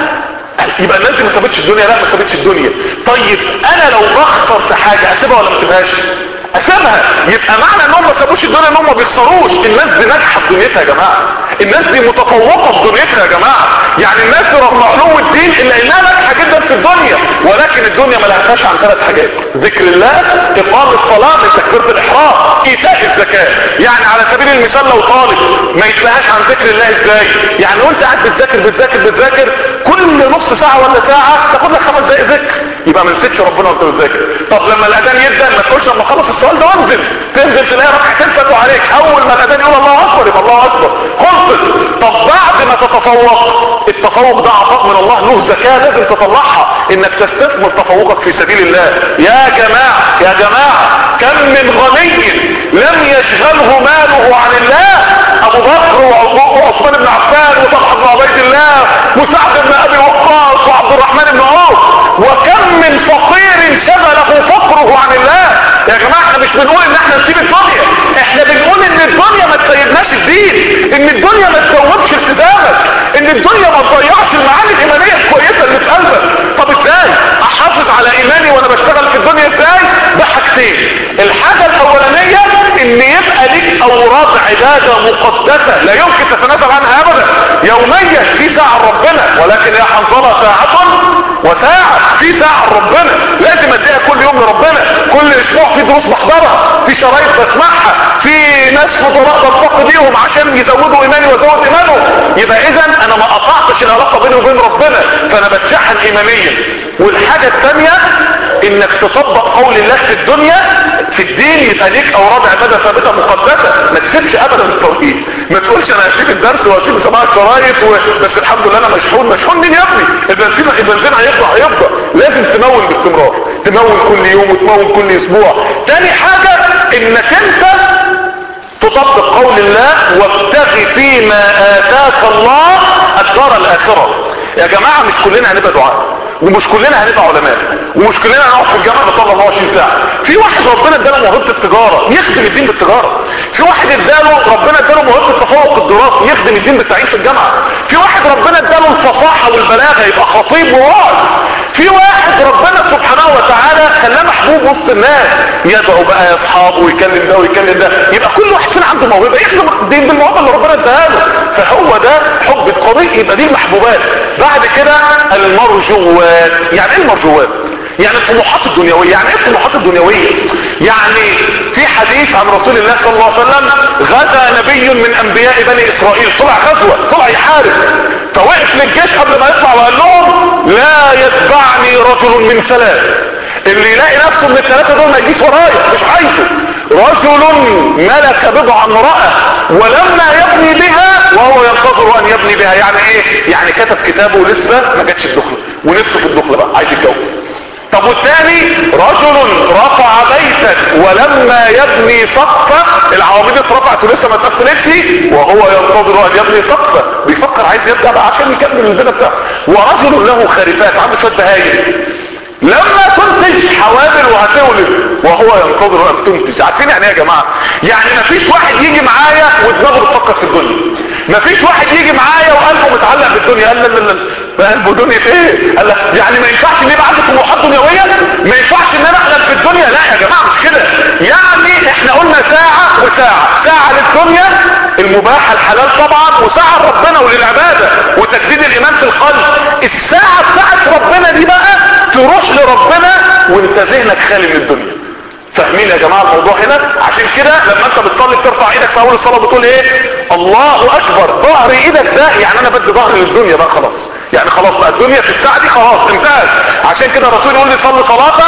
يبقى الناس دي ما سابتش الدنيا؟ لا، ما سابتش الدنيا. طيب انا لو بخسر في حاجة اسيبها ولا ما اسيبهاش؟ اسيبها. يبقى معنى انهم ما سابوش الدنيا انهم ما بيخسروش. الناس دي ناجحه في دنيتها يا جماعه، الناس دي متفوقه في دنيتها يا جماعه. يعني الناس دي رغم علو الدين الا انها ناجحه جدا في الدنيا، ولكن الدنيا ما لهاش عن ثلاث حاجات: ذكر الله، اقام الصلاه من تكبيره الاحرام، ايتاء الزكاه. يعني على سبيل المثال لو طالب ما يتلهاش عن ذكر الله ازاي؟ يعني وانت قاعد بتذاكر بتذاكر بتذاكر كل نص ساعه ولا ساعه تاخد لك خمس دقائق ذكر، يبقى ما نسيتش ربنا وانت بتذاكر. طب لما الاذان يبدا ما تقولش لما اخلص السؤال ده وانزل، تنزل تلاقي ركعتين فاتوا عليك، اول ما الاذان يقول الله اكبر يبقى الله اكبر، خلصت. طب بعد ما تتفوق، التفوق ده عطاء من الله، له زكاه لازم تطلعها، انك تستثمر تفوقك في سبيل الله. يا جماعه يا جماعه كم من غني لم يشغله ماله عن الله، ابو بكر وعثمان بن عفان وطلحه بن عبيد الله وسعد بن ابي وقاص وعبد الرحمن بن عوف، وكم من فقير شغله فقره عن الله. يا جماعه احنا مش بنقول ان احنا نسيب الدنيا، احنا بنقول ان الدنيا ما تسيبناش الدين، ان الدنيا ما تزودش التزامك، ان الدنيا ما تضيعش المعاني الايمانيه الكويسه اللي في قلبك. طب ازاي احافظ على ايماني وانا بشتغل في الدنيا؟ ازاي؟ بحاجتين. الحاجه الاولانيه ان يبقى ليك اوراد عباده مقدسه لا يمكن تتنازل عنها ابدا، يوميا في ساعه ربنا، ولكن يا حنظله ساعه وساعه، في ساعه ربنا لازم اديها كل يوم لربنا، كل اسبوع في دروس بحضرها، في شرايط بسمعها، في ناس فضلاء بلتقي بيهم عشان يزودوا ايماني وازود ايمانهم. يبقى اذا انا ما قطعتش العلاقه بيني وبين ربنا، فانا بتشحن ايمانيا. والحاجه الثانيه انك تطبق قول الله في الدنيا، في الدين يبقى ليك اوراد عباده ثابته مقدسه، ما تسيبش ابدا التوحيد. ما تقولش انا هسيب الدرس وهسيب سماع الشرايط و... بس الحمد لله انا مشحون. مشحون مين يا ابني؟ البنزين البنزين هيفضى هيفضى. لازم تمول باستمرار، تمول كل يوم وتمول كل اسبوع. تاني حاجه انك انت تطبق قول الله وابتغي فيما اتاك الله الدار الاخره. يا جماعه مش كلنا هنبقى دعاء، ومش كلنا هنبقى علماء، ومش كلنا هنقعد في الجامعه نطلع أربعة وعشرين ساعه. في واحد ربنا اداله موهبه التجاره يخدم الدين بالتجاره، في واحد اداله ربنا اداله موهبه التفوق الدراسي يخدم الدين بالتعليم في الجامعه، في واحد ربنا اداله الفصاحه والبلاغه يبقى خطيب وواعظ، في واحد ربنا سبحانه وتعالى خلاه محبوب وسط الناس يدعو بقى يا اصحابه ويكلم ده ويكلم ده. يبقى كل واحد فينا عنده موهبه يخدم الدين بالموهبه اللي ربنا اداها له، فهو ده حب الطريق. يبقى دي المحبوبات. بعد كده المرجوات. يعني ايه المرجوات؟ يعني الطموحات الدنيويه. يعني ايه الطموحات الدنيويه؟ يعني في حديث عن رسول الله صلى الله عليه وسلم غزا نبي من انبياء بني اسرائيل، طلع غزوه، طلع يحارب، فوقف للجيش قبل ما يطلع وقال لهم لا يتبعني رجل من ثلاث، اللي يلاقي نفسه من الثلاثة دول ما يجيش ورايا، مش عايزه. رجل ملك بضع امرأة ولما يبني بها وهو ينتظر ان يبني بها. يعني ايه؟ يعني كتب كتابه ولسه ما جاتش الدخلة ونفسه في الدخلة بقى عايز يتجوز. طب والثاني رجل رفع بيتا ولما يبني سقفة، العواميد اترفعت ولسه ما اتقفلتش وهو ينتظر ان يبني سقفة، بيفكر عايز يبدأ بقى عشان يكمل البناء بتاعه. ورجل له خريفات، عنده شوية بهايم لما تنتج حوامل وهتولد وهو ينتظر ان تنتج. عارفين يعني ايه يا جماعه؟ يعني مفيش واحد يجي معايا ودماغه بتفكر في الدنيا، مفيش واحد يجي معايا وقلبه متعلق بالدنيا. قال لا لا لا قلبه دنيا ايه؟ قال لا يعني ما ينفعش ان يبقى عندي طموحات دنيويه، ما ينفعش ان انا احلم في الدنيا. لا يا جماعه مش كده. يعني احنا قلنا ساعه وساعه، ساعه للدنيا المباحه الحلال طبعا، وساعه لربنا وللعباده وتجديد الايمان في القلب. الساعه بتاعت ربنا دي بقى تروح لربنا وانت ذهنك خالي من الدنيا. فاهمين يا جماعه الموضوع هنا؟ عشان كده لما انت بتصلي بترفع ايدك في اول الصلاه بتقول ايه؟ الله اكبر. ظهر ايدك ده يعني انا بدي ظهري للدنيا بقى خلاص، يعني خلاص بقى الدنيا في الساعه دي خلاص انتهت. عشان كده الرسول يقول لي صلي صلاتك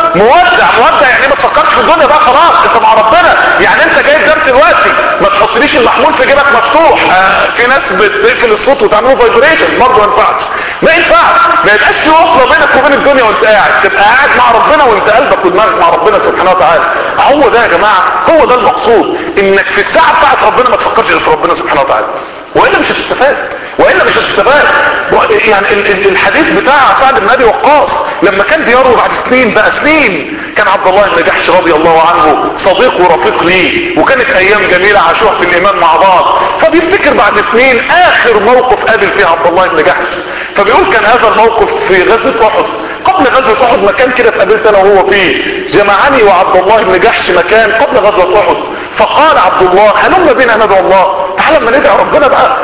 مودع. مودع يعني ما تفكرش في الدنيا بقى خلاص، انت مع ربنا. يعني انت جاي درس دلوقتي ما تحطليش المحمول في جيبك مفتوح. آه في ناس بتقفل الصوت وتعمله فايبريشن، برضه ما ينفعش. ما ينفعش ما يبقاش في وصله بينك وبين الدنيا وانت قاعد، تبقى قاعد مع ربنا وانت قلبك ودماغك مع ربنا سبحانه وتعالى. هو ده يا جماعه، هو ده المقصود، انك في الساعه بتاعت ربنا ما تفكرش الا في ربنا سبحانه وتعالى، والا مش هتستفاد، والا مش هتستفاد. يعني الحديث بتاع سعد بن ابي وقاص لما كان بيروي بعد سنين بقى سنين، كان عبد الله بن جحش رضي الله عنه صديق ورفيق ليه، وكانت ايام جميله عاشوها في الايمان مع بعض. فبيفتكر بعد سنين اخر موقف قابل فيه عبد الله بن جحش، فبيقول كان هذا الموقف في غزوه احد. قبل غزوه احد مكان كده اتقابلت انا وهو فيه، جمعني وعبد الله بن جحش مكان قبل غزوه احد. فقال عبد الله هلم بنا ندعو الله، تعالى ما ندعو ربنا بقى.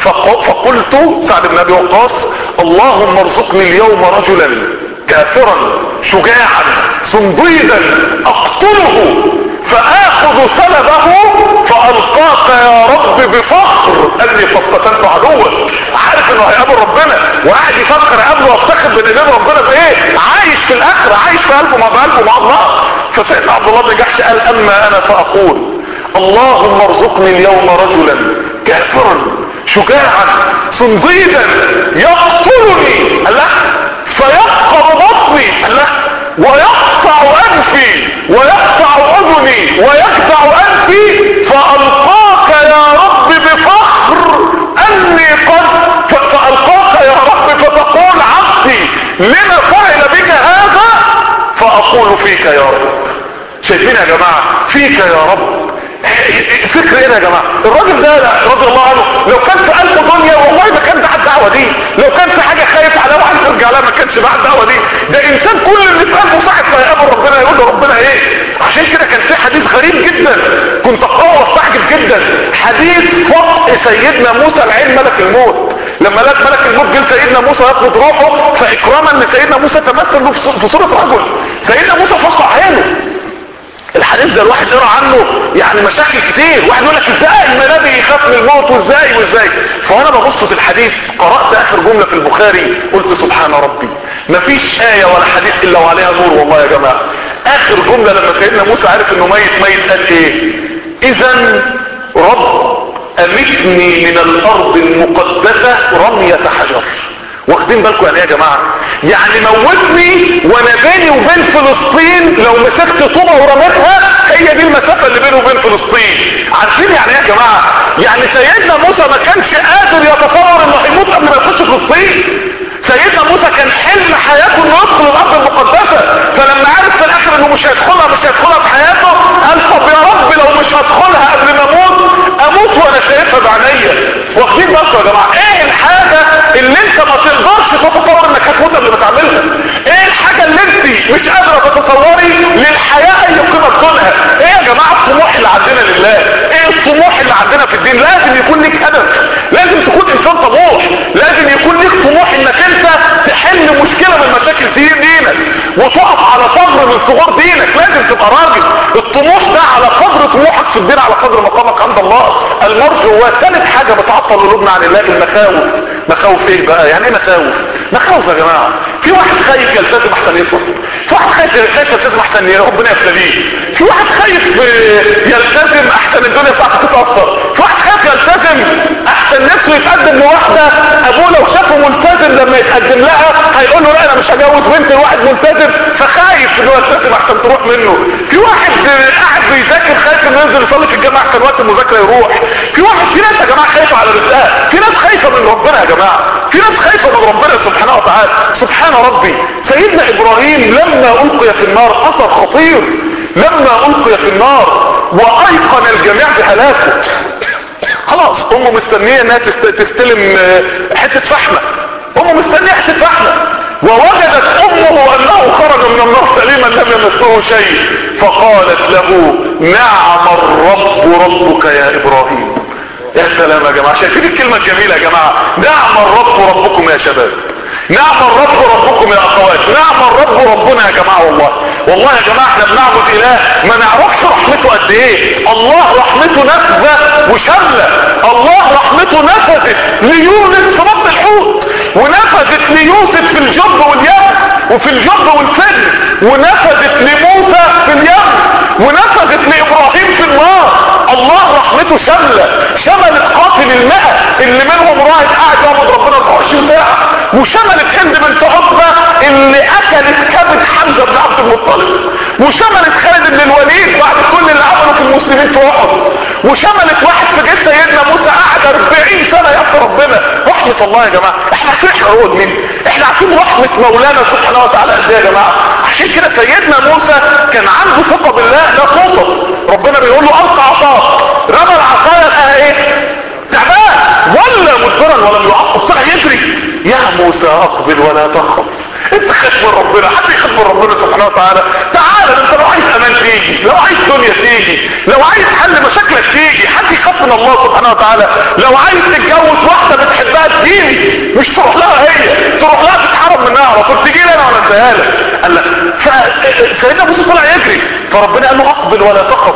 فقلت سعد بن ابي وقاص اللهم ارزقني اليوم رجلا كافرا شجاعا صنديدا اقتله فاخذ سلبه فالقاك يا رب بفخر اني قد قتلت عدوك. عارف انه هيقابل ربنا وقاعد يفكر قبله وافتخر بين ايدين ربنا بايه؟ عايش في الاخره، عايش في قلبه مع قلبه مع الله. فسيدنا عبد الله بن جحش قال اما انا فاقول اللهم ارزقني اليوم رجلا كافرا شجاعا صنديدا يقتلني الله فيقطع بطني الله ويقطع انفي ويقطع اذني ويقطع انفي فالقاك يا رب بفخر اني قد فالقاك يا رب فتقول عبدي لما فعل بك هذا فاقول فيك يا رب. شايفين يا جماعه؟ فيك يا رب. فكر ايه يا جماعه؟ الراجل ده رضي الله عنه لو كان في قلبه دنيا والله ما كان دعا الدعوه دي، لو كان في حاجه خايف عليها وعايز يرجع لها ما كانش دعا الدعوه دي. ده انسان كل اللي في قلبه ساعه ما يقابل ربنا يقول له ربنا ايه. عشان كده كان في حديث غريب جدا كنت اقراه واستعجب جدا، حديث فقه سيدنا موسى العين ملك الموت. لما لقى ملك الموت جه سيدنا موسى ياخد روحه، فاكراما ان سيدنا موسى تمثل له في صوره رجل، سيدنا موسى فقع عينه. الحديث ده الواحد قرأ عنه يعني مشاكل كتير، واحد يقول لك ازاي النبي يخاف من الموت وازاي وازاي. فانا ببص في الحديث قرأت اخر جملة في البخاري قلت سبحان ربي، مفيش آية ولا حديث الا وعليها نور والله يا جماعة. اخر جملة لما سيدنا موسى عارف انه ميت ميت قال ايه؟ اذا رب امتني من الارض المقدسة رمية حجر. واخدين بالكم يعني ايه يا جماعه؟ يعني موتني وانا بيني وبين فلسطين لو مسكت طوبه ورميتها هي دي المسافه اللي بيني وبين فلسطين. عارفين يعني ايه يا جماعه؟ يعني سيدنا موسى ما كانش قادر يتصور انه هيموت قبل ما يخش فلسطين. سيدنا موسى كان حلم حياته انه يدخل الارض المقدسه، فلما عرف في الاخر انه مش هيدخلها مش هيدخلها في حياته قال طب يا رب لو مش هدخلها قبل ما اموت اموت وانا شايفها بعينيا. واخدين بالكم يا جماعه؟ ايه الحاجه اللي انت ما تقدرش تتصور انك هتموت قبل ما تعملها؟ ايه الحاجه اللي انت مش قادره تتصوري للحياه اي قيمه تكونها؟ ايه يا جماعه الطموح اللي عندنا لله؟ ايه الطموح اللي عندنا في الدين؟ لازم يكون ليك هدف، لازم تكون انسان طموح، لازم يكون ليك طموح انك انت تحل مشكله من مشاكل دينك وتقف على ثغر من ثغور دينك. لازم تبقى راجل. الطموح ده على قدر طموحك في الدين على قدر مقامك عند الله. المرجوات. ثالث حاجة بتعطل قلوبنا عن الله المخاوف. مخاوف ايه بقى؟ يعني ايه مخاوف؟ مخاوف يا جماعة، في واحد خايف يلتزم احسن يسقط، في واحد خايف خايف يلتزم احسن ربنا يبتليه، في واحد خايف يلتزم احسن الدنيا بتاعته تتأثر، في واحد خايف يلتزم احسن نفسه يتقدم لواحدة ابوه لو شافه ملتزم لما يتقدم لها هيقول له لا انا مش هجوز بنت لواحد ملتزم، فخايف انه يلتزم احسن تروح منه. في واحد قاعد بيذاكر خايف انه ينزل يصلي في الجامعة احسن وقت المذاكرة يروح. في واحد في ناس يا جماعة خايفة على رزقها، في ناس خايفة من ربنا يا جماعة، في ناس خايفة من ربنا سبحانه وتعالى. سبحان ربي، سيدنا ابراهيم لما القي في النار اثر خطير، لما القي في النار وايقن الجميع بهلاكه. خلاص امه مستنية انها تستلم حتة فحمة، امه مستنية حتة فحمة، ووجدت امه انه خرج من النار سليما لم يمسه شيء، فقالت له نعم الرب ربك يا ابراهيم. يا سلام يا جماعة، شايفين الكلمة الجميلة يا جماعة؟ نعم الرب ربكم يا شباب، نعم الرب ربكم يا اخوات، نعم الرب ربنا يا جماعة. والله والله يا جماعة احنا بنعبد اله ما نعرفش رحمته قد ايه. الله رحمته نفذة وشاملة، الله رحمته نفذت ليونس في بطن الحوت، ونفذت ليوسف في الجب واليم وفي الجب والفجر، ونفذت لموسى في اليم، ونفذت لابراهيم في النار. الله رحمته شاملة، شملت قاتل المئة اللي منهم راهب قاعد يعبد ربنا أربعة وعشرين ساعة، وشملت هند بنت عتبة اللي اكلت كبد حمزة بن عبد المطلب، وشملت خالد بن الوليد بعد كل اللي عمله في المسلمين في احد، وشملت واحد في جيش سيدنا موسى قعد أربعين سنة يعصي ربنا. رحمة الله يا جماعة، احنا عارفين احنا نقول مين؟ احنا عارفين رحمة مولانا سبحانه وتعالى قد ايه يا جماعة. عشان كده سيدنا موسى كان عنده ثقة بالله لا توصف. ربنا بيقول له القى عصاك، رمى العصاية لقاها ايه؟ تعبان ولا مدبرا ولم يعقب، طلع يجري. يا موسى اقبل ولا تخف، انت خايف من ربنا؟ حد يخاف من ربنا سبحانه وتعالى؟ تعالى، انت لو عايز امان تيجي، لو عايز دنيا تيجي، لو عايز حل مشاكلك تيجي. حد يخاف من الله سبحانه وتعالى؟ لو عايز تتجوز واحده بتحبها تجيني، مش تروح لها هي، تروح لها تتحرم منها على طول، تجي لي انا ولا اديها لك. قال لك فسيدنا موسى طلع يجري، فربنا قال له اقبل ولا تخف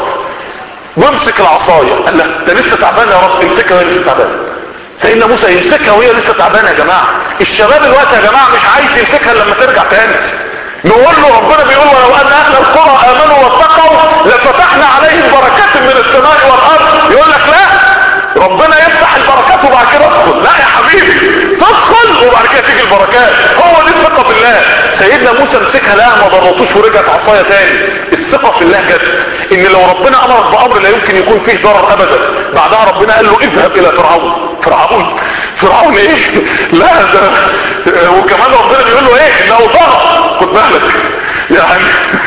وامسك العصايه. قال لك ده لسه تعبان يا رب، امسكها وهي لسه تعبانه. سيدنا موسى يمسكها وهي لسه تعبانه يا جماعه. الشباب الوقت يا جماعه مش عايز يمسكها لما ترجع تاني. نقول له ربنا بيقول ولو ان اهل القرى امنوا واتقوا لفتحنا عليهم بركات من السماء والارض. يقول لك لا، ربنا يفتح البركات وبعد كده ادخل. لا يا حبيبي، تدخل وبعد كده تيجي البركات. هو دي الثقه بالله. سيدنا موسى مسكها لقاها ما ضربتوش ورجعت عصايه تاني. الثقه في الله جت ان لو ربنا امرك بامر لا يمكن يكون فيه ضرر ابدا. بعدها ربنا قال له اذهب الى فرعون. فرعون فرعون ايه؟ لا ده وكمان ربنا بيقول له ايه؟ لو ضرب خد بالك يعني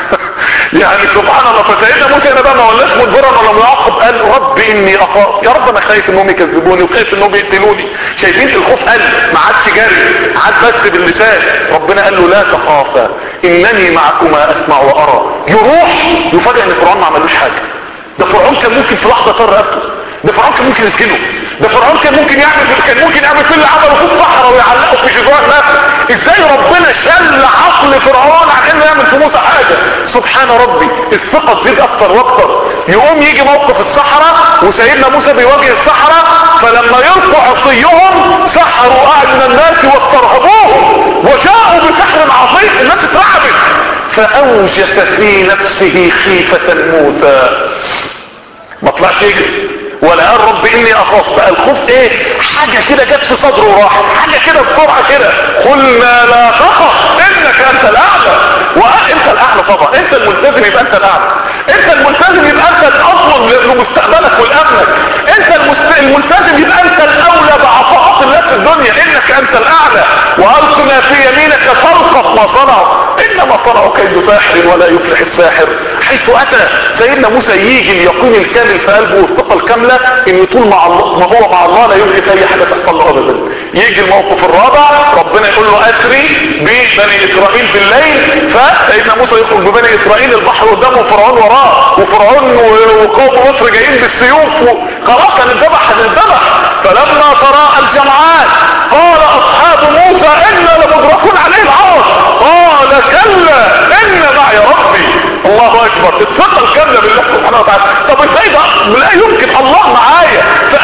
يعني سبحان الله. فسيدنا موسى هنا بقى ما قالناش مدبرا ولا معاقب، قال رب اني اخاف، يا رب انا خايف انهم يكذبوني وخايف انهم يقتلوني. شايفين الخوف قل، ما عادش جري، عاد بس باللسان. ربنا قال له لا تخافا انني معكما اسمع وارى. يروح يفاجئ ان فرعون ما عملوش حاجه. ده فرعون كان ممكن في لحظه طر رقبته، ده فرعون كان ممكن يسجنه، ده فرعون كان ممكن يعمل كان ممكن يعمل كل اللي عمله في الصحراء ويعلقه في جذوع نفسه. ازاي ربنا شل عقل فرعون عن انه يعمل في موسى حاجه؟ سبحان ربي. الثقه تزيد اكتر واكتر. يقوم يجي موقف الصحراء وسيدنا موسى بيواجه الصحراء، فلما يلقوا عصيهم سحروا اعين الناس واسترهبوهم وجاءوا بسحر عظيم. الناس اترعبت، فاوجس في نفسه خيفه موسى. ما طلعش يجري ولا قال رب اني اخاف. بقى الخوف ايه؟ حاجة كده جت في صدره وراحت، حاجة كده بسرعة كده. قلنا لا تخف انك انت الاعلى. وقال انت الاعلى طبعا، انت الملتزم يبقى انت الاعلى، انت الملتزم يبقى انت الاضمن لمستقبلك والامنك، انت الملتزم يبقى انت الاولى بعطاءات الله في الدنيا، انك انت الاعلى. والق ما في يمينك تلقف ما صنعوا انما صنعوا كيد ساحر ولا يفلح الساحر حيث اتى. سيدنا موسى يجي اليقين الكامل في قلبه والثقه الكامله ان طول مع الله ما هو مع الله لا يمكن اي حاجه تحصل له ابدا. يجي الموقف الرابع، ربنا يقول له اسري ببني اسرائيل بالليل، فسيدنا موسى يخرج ببني اسرائيل، البحر قدامه وفرعون وراه، وفرعون وقوم مصر جايين بالسيوف، خلاص هنذبح هنذبح. فلما تراءى الجمعان قال اصحاب موسى انا لمدركون عليه العرش، قال كلا ان معي ربي. الله اكبر. الثقه الكامله بالله سبحانه وتعالى. طب ازاي ده؟ لا يمكن، الله معايا في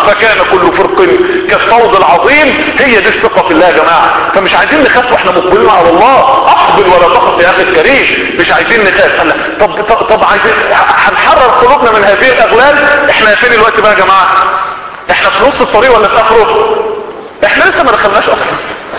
فكان كل فرق كالطود العظيم. هي دي الثقة في الله يا جماعة. فمش عايزين نخاف واحنا مقبلين على الله. اقبل ولا تخف يا اخي الكريم. مش عايزين نخاف. أنا طب طب, طب عايزين هنحرر قلوبنا من هذه الاغلال. احنا فين الوقت بقى يا جماعة؟ احنا في نص الطريق ولا في اخره؟ احنا لسه ما دخلناش اصلا.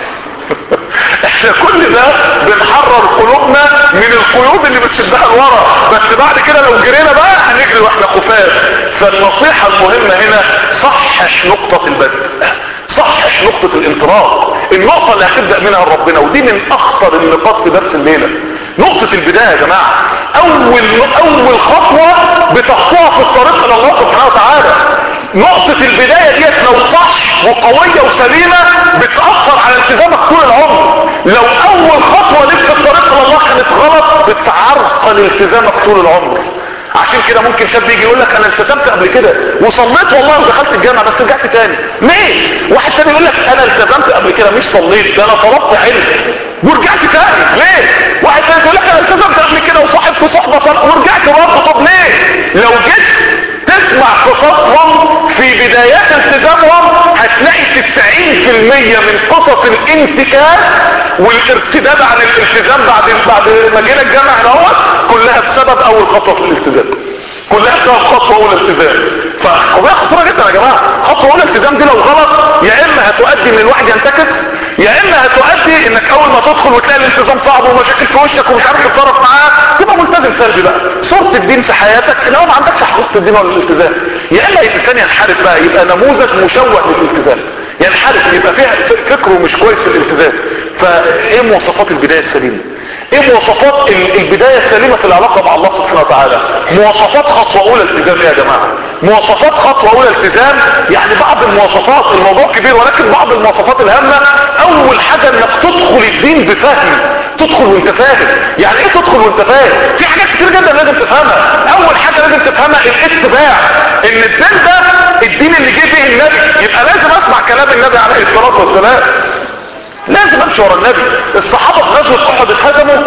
احنا كل ده بنحرر قلوبنا من القيود اللي بتشدها لورا، بس بعد كده لو جرينا بقى هنجري واحنا خفاف. فالنصيحة المهمة هنا صحح نقطة البدء، صحح نقطة الانطلاق، النقطة اللي هتبدأ منها ربنا. ودي من اخطر النقاط في درس الليلة، نقطة البداية يا جماعة. اول اول خطوة بتخطوها في الطريق الى الله سبحانه وتعالى. نقطة البداية ديت لو صح وقوية وسليمة بتأثر على التزامك طول العمر. لو اول خطوة لك في الطريق الى الله كانت غلط بتعرقل التزامك طول العمر. عشان كده ممكن شاب يجي يقول لك انا التزمت قبل كده وصليت والله ودخلت الجامعة بس رجعت تاني. ليه؟ واحد تاني يقول لك انا التزمت قبل كده مش صليت، ده انا طلبت علم ورجعت تاني. ليه؟ واحد تاني يقول لك انا التزمت قبل كده وصاحبت صحبة صلاة ورجعت برضه. طب ليه؟ لو جيت تسمع قصصهم في بدايات التزامهم هتلاقي تسعين في المية من قصص الانتكاس والارتداد عن الالتزام بعد بعد ما جينا الجامعة اهوت كلها بسبب اول خطوة في الالتزام، كلها بسبب خطوة اولى التزام. فقضية خطيرة جدا يا جماعة. خطوة اولى التزام دي لو غلط يا اما هتؤدي ان الواحد ينتكس، يا اما هتؤدي انك اول ما تدخل وتلاقي الالتزام صعب ومشاكل في وشك ومش عارف تتصرف معاه تبقى ملتزم سلبي بقى. صورة الدين في حياتك انما ما عندكش حقيقة الدين ولا الالتزام. يا اما الانسان ينحرف بقى، يبقى نموذج مشوه للالتزام، ينحرف يبقى فيها فكره مش كويس في الالتزام. فايه مواصفات البداية السليمة؟ ايه مواصفات البداية السليمة في العلاقة مع الله سبحانه وتعالى؟ مواصفات خطوة اولى التزام يا جماعة. مواصفات خطوة اولى التزام يعني بعض المواصفات، الموضوع كبير ولكن بعض المواصفات الهامة. اول حاجة انك تدخل الدين بفهم، تدخل وانت فاهم. يعني ايه تدخل وانت فاهم؟ في حاجات كتير جدا لازم تفهمها. اول حاجة لازم تفهمها الاتباع، ان الدين ده الدين اللي جه به النبي، يبقى لازم اسمع كلام النبي عليه الصلاة والسلام، لازم امشي ورا النبي. الصحابة في غزوة احد اتهزموا،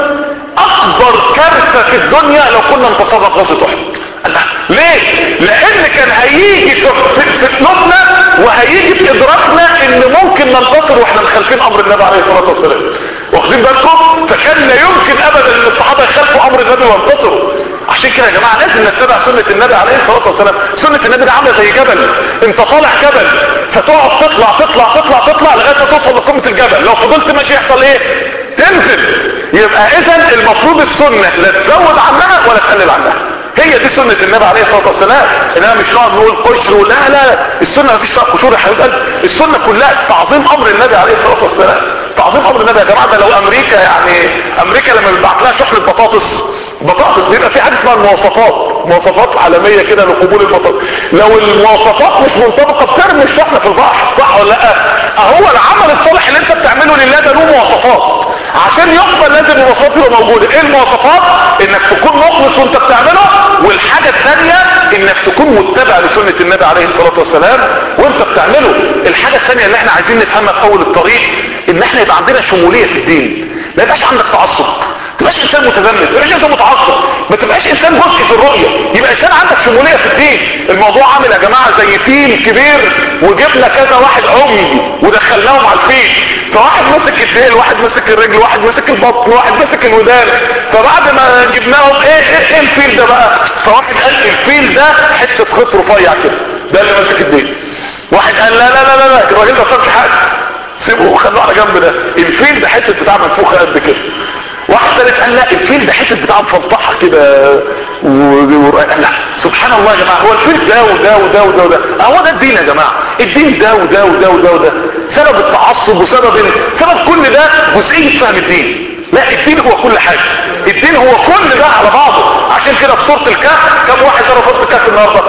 اكبر كارثة في الدنيا لو كنا انتصرنا في غزوة احد. الله ليه؟ لان كان هيجي في, في, في قلوبنا وهيجي في ادراكنا ان ممكن ننتصر واحنا مخالفين امر النبي عليه الصلاة والسلام. واخدين بالكم؟ فكان لا يمكن ابدا ان الصحابة يخالفوا امر النبي وينتصروا. عشان كده يا جماعة لازم نتبع سنة النبي عليه الصلاة والسلام. سنة النبي دي عاملة زي جبل، انت طالع جبل فتقعد تطلع تطلع تطلع تطلع لغاية ما توصل لقمة الجبل. لو فضلت ماشي يحصل ايه؟ تنزل. يبقى اذا المفروض السنة لا تزود عنها ولا تقلل عنها. هي دي سنة النبي عليه الصلاة والسلام. انما مش نقعد نقول قشر ولا لا، السنة ما فيش فيها قشور يا حبيب قلبي. السنة كلها تعظيم امر النبي عليه الصلاة والسلام، تعظيم امر النبي. يا جماعة ده لو امريكا، يعني امريكا لما بتبعت لها شحنة بطاطس بطاطس بيبقى في حاجه اسمها المواصفات، مواصفات عالميه كده لقبول البطاطس. لو المواصفات مش منطبقه بترمي الشحنه في البحر، صح ولا لا؟ اهو العمل الصالح اللي انت بتعمله لله ده له مواصفات، عشان يقبل لازم المواصفات تبقى موجوده. ايه المواصفات؟ انك تكون مخلص وانت بتعمله، والحاجه الثانيه انك تكون متبع لسنه النبي عليه الصلاه والسلام وانت بتعمله. الحاجه الثانيه اللي احنا عايزين نفهمها في اول الطريق ان احنا يبقى عندنا شموليه في الدين، ما يبقاش عندك تعصب، ما تبقاش انسان متذمر، ما تبقاش انسان متعصب، ما تبقاش انسان جزء في الرؤيه، يبقى انسان عندك شموليه في الدين. الموضوع عامل يا جماعه زي فيل كبير وجبنا كذا واحد عمي ودخلناهم على الفيل، فواحد مسك الديل، واحد مسك الرجل، واحد مسك البطن، واحد مسك الودان. فبعد ما جبناهم ايه ايه, إيه الفيل ده بقى؟ فواحد قال الفيل ده حته خيط رفيع كده، ده اللي مسك الديل. واحد قال لا لا لا لا, لا. الراجل ده ما فهمش حاجه، سيبوه وخلوه على جنب. ده الفيل ده حته بتاع منفوخه قد كده. واحد ثالث قال لا الفيل ده حته بتاع مفلطحه كده و... لا سبحان الله يا جماعه، هو الفيل ده وده وده وده وده هو ده الدين يا جماعه. الدين ده وده وده وده وده سبب التعصب وسبب ال... سبب كل ده جزئيه فهم الدين. لا الدين هو كل حاجه، الدين هو كل ده على بعضه. عشان كده في سوره الكهف كم واحد قرا سوره الكهف النهارده؟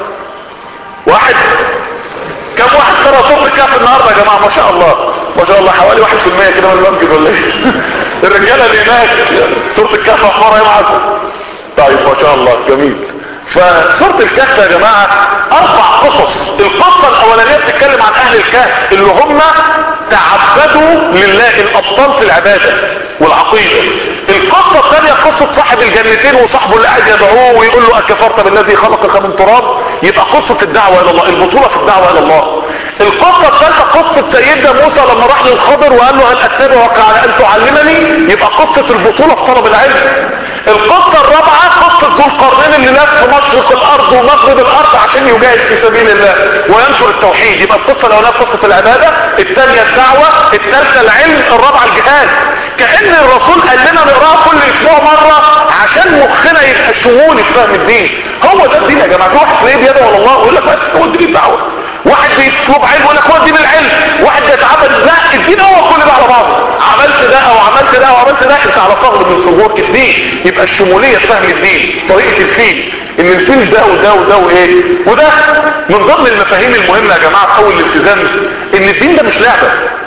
واحد. كم واحد قرا سوره الكهف النهارده يا جماعه؟ ما شاء الله ما شاء الله، حوالي واحد في المية كده من المسجد ولا ايه؟ الرجاله اللي هناك سوره الكهف اخبارها ايه معاكم؟ طيب ما شاء الله جميل. فسوره الكهف يا جماعه اربع قصص. القصه الاولانيه بتتكلم عن اهل الكهف اللي هم تعبدوا لله، الابطال في العباده والعقيده. القصه الثانيه قصه صاحب الجنتين وصاحبه اللي قاعد يدعوه ويقول له اكفرت بالذي خلقك من تراب. يبقى قصة الدعوة الى الله، البطولة في الدعوة الى الله. القصة الثالثة قصة سيدنا موسى لما راح للخضر وقال له هل اتبعك على ان تعلمني، يبقى قصة البطولة في طلب العلم. القصة الرابعة قصة ذو القرنين اللي لف مشرق الارض ومغرب الارض عشان يجاهد في سبيل الله وينشر التوحيد. يبقى القصة الاولانية قصة العبادة، الثانية الدعوة، الثالثة العلم، الرابعة الجهاد. كأن الرسول قال لنا نقراها كل اسبوع مرة عشان مخنا يبقى شمولي في فهم الدين. هو ده الدين يا جماعة. في واحد تلاقيه بيدعو على الله ويقول لك بس هو الدين الدعوة، واحد بيطلب علم ويقول لك هو الدين العلم، واحد بيتعبد، لا الدين هو كل ده على بعضه. عملت ده او عملت ده او عملت ده انت على فضل من فجور الدين. يبقى الشمولية فهم الدين، طريقة الفيل، ان الفيل ده وده وده وايه وده. من ضمن المفاهيم المهمة يا جماعة في اول الالتزام ان الدين ده مش لعبة.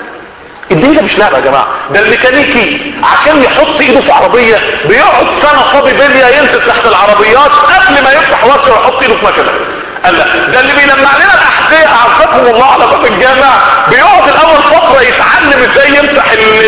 الدين ده مش لعبة يا جماعة. ده الميكانيكي عشان يحط ايده في عربية بيقعد سنة صبي بليا ينزل تحت العربيات قبل ما يفتح ورشه ويحط ايده في مكنة. قال لا، ده اللي بيلمع لنا الاحذية اعزكم الله على باب الجامع بيقعد الاول فترة يتعلم ازاي يمسح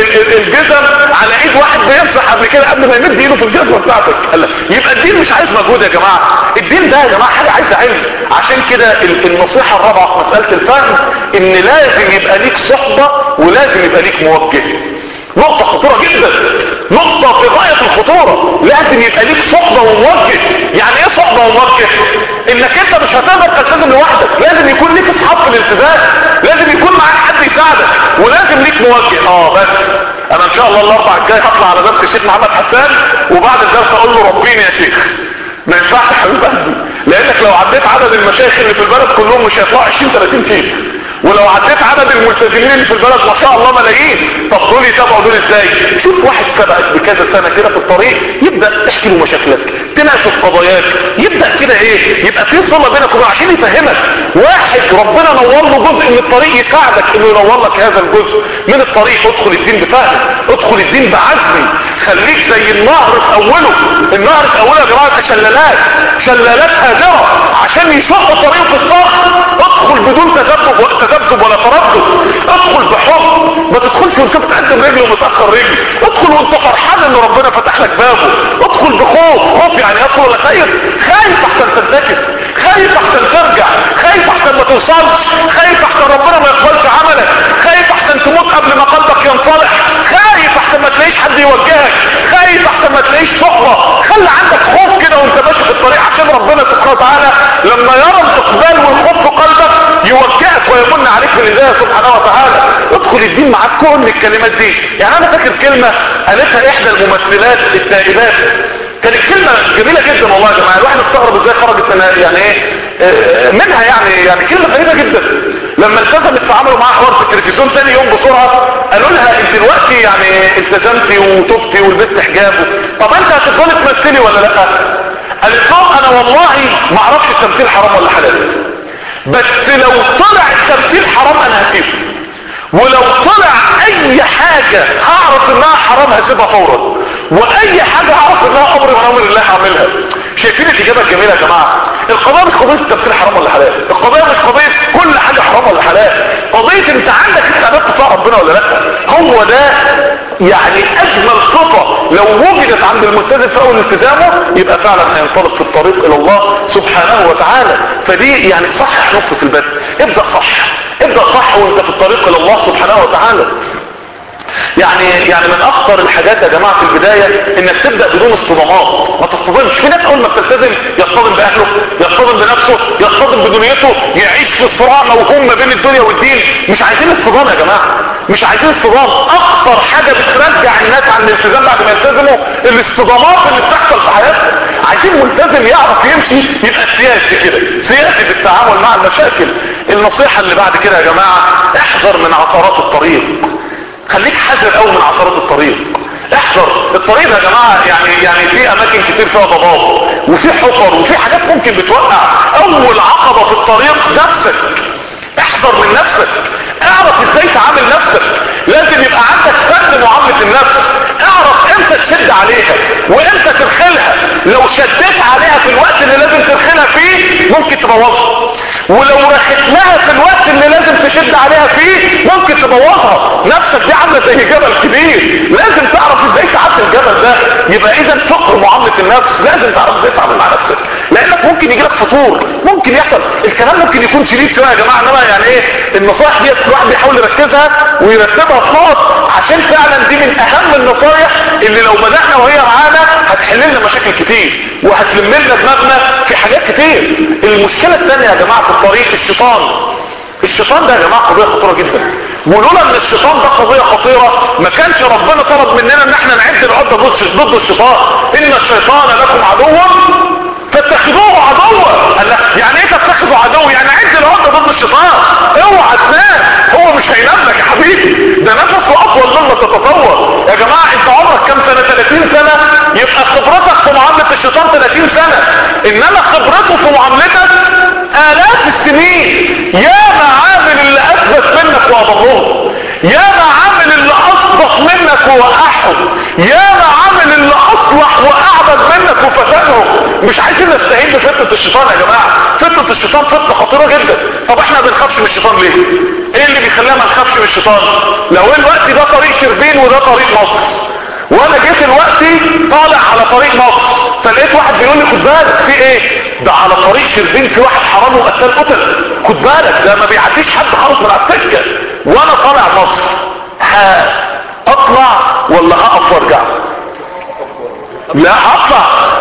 الجزم على ايد واحد بيمسح قبل كده قبل ما يمد ايده في الجزمة بتاعتك. قال لا، يبقى الدين مش عايز مجهود يا جماعة. الدين ده يا جماعة حاجة عايزة علم. عشان كده النصيحة الرابعة في مسألة الفهم ان لازم يبقى ليك صحبة ولازم يبقى ليك موجه. نقطة خطورة جدا، نقطة في غاية الخطورة. لازم يبقى ليك صحبة وموجه. يعني ايه صحبة وموجه؟ انك انت مش هتقدر تلتزم لوحدك، لازم يكون ليك اصحاب في الالتزام، لازم يكون معاك حد يساعدك، ولازم ليك موجه. اه بس انا ان شاء الله الاربع الجاي هطلع على درس الشيخ محمد حسان وبعد الدرس اقول له ربيني يا شيخ. ما ينفعش يا حبيب قلبي، لانك لو عديت عدد المشايخ اللي في البلد كلهم مش هيطلعوا عشرين ثلاثين شيخ، ولو عديت عدد الملتزمين اللي في البلد ما شاء الله ملايين. طب دول يتابعوا دول ازاي؟ شوف واحد سبقك بكذا سنة كده في الطريق يبدأ تحكي له مشاكلك، تناقشه في قضاياك، يبدأ كده ايه يبقى في صلة بينك وبينه عشان يفهمك. واحد ربنا نور له جزء من الطريق يساعدك انه ينور لك هذا الجزء من الطريق. ادخل الدين بفهم، ادخل الدين بعزم، خليك زي النهر في اوله. النهر في اوله يا جماعة شلالات، شلالات هادرة عشان يشق طريقه في الصخر. ادخل بدون تذبذب تذبذب ولا تردد، ادخل بحب، ما تدخلش وانت بتقدم رجل ومتاخر رجل، ادخل وانت فرحان ان ربنا فتح لك بابه، ادخل بخوف. خوف يعني ادخل ولا خايف؟ خايف احسن تنتكس، خايف احسن ترجع، خايف احسن ما توصلش، خايف احسن ربنا ما يقبلش عملك، خايف احسن تموت قبل ما قلبك ينصلح، خايف احسن ما تلاقيش حد يوجهك، خايف احسن ما تلاقيش صحبه. خلي عندك خوف كده وانت ماشي في الطريق عشان ربنا سبحانه وتعالى لما يرى الاقبال والخوف في قلبك يوجهك ويمن عليك بالهدايه سبحانه وتعالى. ادخل الدين معاك كل الكلمات دي. يعني انا فاكر كلمه قالتها احدى الممثلات التائبات، كانت كلمه جميله جدا والله يا جماعه. الواحد استغرب ازاي خرجت منها، يعني ايه منها، يعني يعني كلمه غريبه جدا. لما التزمت فعملوا معاها حوار في التلفزيون تاني يوم بسرعه قالوا لها انت دلوقتي يعني التزمتي وتبتي ولبست حجاب، طب انت هتفضلي تمثلي ولا لا؟ قالت لهم انا والله ما اعرفش التمثيل حرام ولا حلال، بس لو طلع التمثيل حرام انا هسيبه، ولو طلع اي حاجة هعرف انها حرام هسيبها فورا، واي حاجة هعرف انها امر من امر الله هعملها. شايفين الاجابة الجميلة يا جماعة؟ القضايا مش قضية التمثيل حرام ولا حلال، القضايا مش قضية كل حاجة حرام ولا حلال، قضية انت عندك استعداد تطاع ربنا ولا لا. هو ده يعني اجمل صفة لو وجدت عند الملتزم في اول التزامه يبقى فعلا هينطلق في الطريق الى الله سبحانه وتعالى. فدي يعني صحح نقطة البدء، ابدأ صح، ابدأ صح وانت في الطريق الى الله سبحانه وتعالى. يعني يعني من اخطر الحاجات يا جماعة في البداية انك تبدأ بدون اصطدامات، ما تصطدمش. في ناس اول ما بتلتزم يصطدم باهله، يصطدم بنفسه، يصطدم بدنيته، يعيش في صراع موهوم ما بين الدنيا والدين. مش عايزين اصطدام يا جماعة، مش عايزين اصطدام. اخطر حاجة بترجع الناس عن الالتزام بعد ما يلتزموا الاصطدامات اللي بتحصل في حياتهم. عايزين ملتزم يعرف يمشي يبقى سياسي كده، سياسي في التعامل مع المشاكل. النصيحة اللي بعد كده يا جماعة احذر من عثرات الطريق، خليك حذر قوي من عثرات الطريق. احذر الطريق يا جماعة، يعني يعني في اماكن كتير فيها ضباب وفي حفر وفي حاجات ممكن بتوقع. اول عقبة في الطريق نفسك، احذر من نفسك، اعرف ازاي تعامل نفسك. لازم يبقى عندك فن معاملة النفس، اعرف امتى تشد عليها وامتى ترخلها. لو شديت عليها في الوقت اللي لازم ترخلها فيه ممكن تبوظها، ولو رخت لها في في الوقت اللي لازم تشد عليها فيه ممكن تبوظها. نفسك دي عامله زي جبل كبير، لازم تعرف ازاي تعدي الجبل ده. يبقى اذا فقه معامله النفس، لازم تعرف ازاي تتعامل مع نفسك، لانك ممكن يجيلك فطور، ممكن يحصل الكلام، ممكن يكون شديد شويه يا جماعه، انما يعني ايه النصائح دي الواحد بيحاول يركزها ويرتبها في نقط، عشان فعلا دي من اهم النصائح اللي لو بدأنا وهي معانا هتحل لنا مشاكل كتير وهتلم لنا دماغنا في حاجات كتير. المشكله الثانيه يا جماعه في الطريق الشيطان. الشيطان ده يا جماعه قضيه خطيره جدا، ولولا ان الشيطان ده قضيه خطيره ما كانش ربنا طلب مننا ان احنا نعد العده ضد الشيطان. ان الشيطان لكم عدو فاتخذوه عدوا. يعني ايه تتخذوا عدو؟ يعني عد العده ضد الشيطان، اوعى تنام، هو مش هينام لك يا حبيبي، ده نفسه اطول مما تتصور. يا جماعه انت عمرك كام سنه؟ ثلاثين سنه، يبقى خبرتك في معامله الشيطان ثلاثين سنه، انما خبرته في معاملتك آلاف السنين. يا معامل اللي اثبت منك واضروه، يا معامل اللي اصدق منك ووقعهم، يا معامل اللي اصلح واعبد منك وفتنهم. مش عايزين نستهين بفتنة الشيطان يا جماعة، فتنة الشيطان فتنة خطيرة جدا. طب احنا ما بنخافش من الشيطان ليه؟ ايه اللي بيخلينا ما نخافش من الشيطان؟ لو الوقت ده طريق شربين وده طريق مصر، وانا جيت الوقت طالع على طريق مصر، فلقيت واحد بيقول لي خد بالك في ايه؟ ده على طريق شربين في واحد حرام وقتل قتل، خد بالك ده ما بيعديش حد خالص من على السكه، وانا طالع مصر هاطلع ولا هقف وارجع؟ لا هطلع.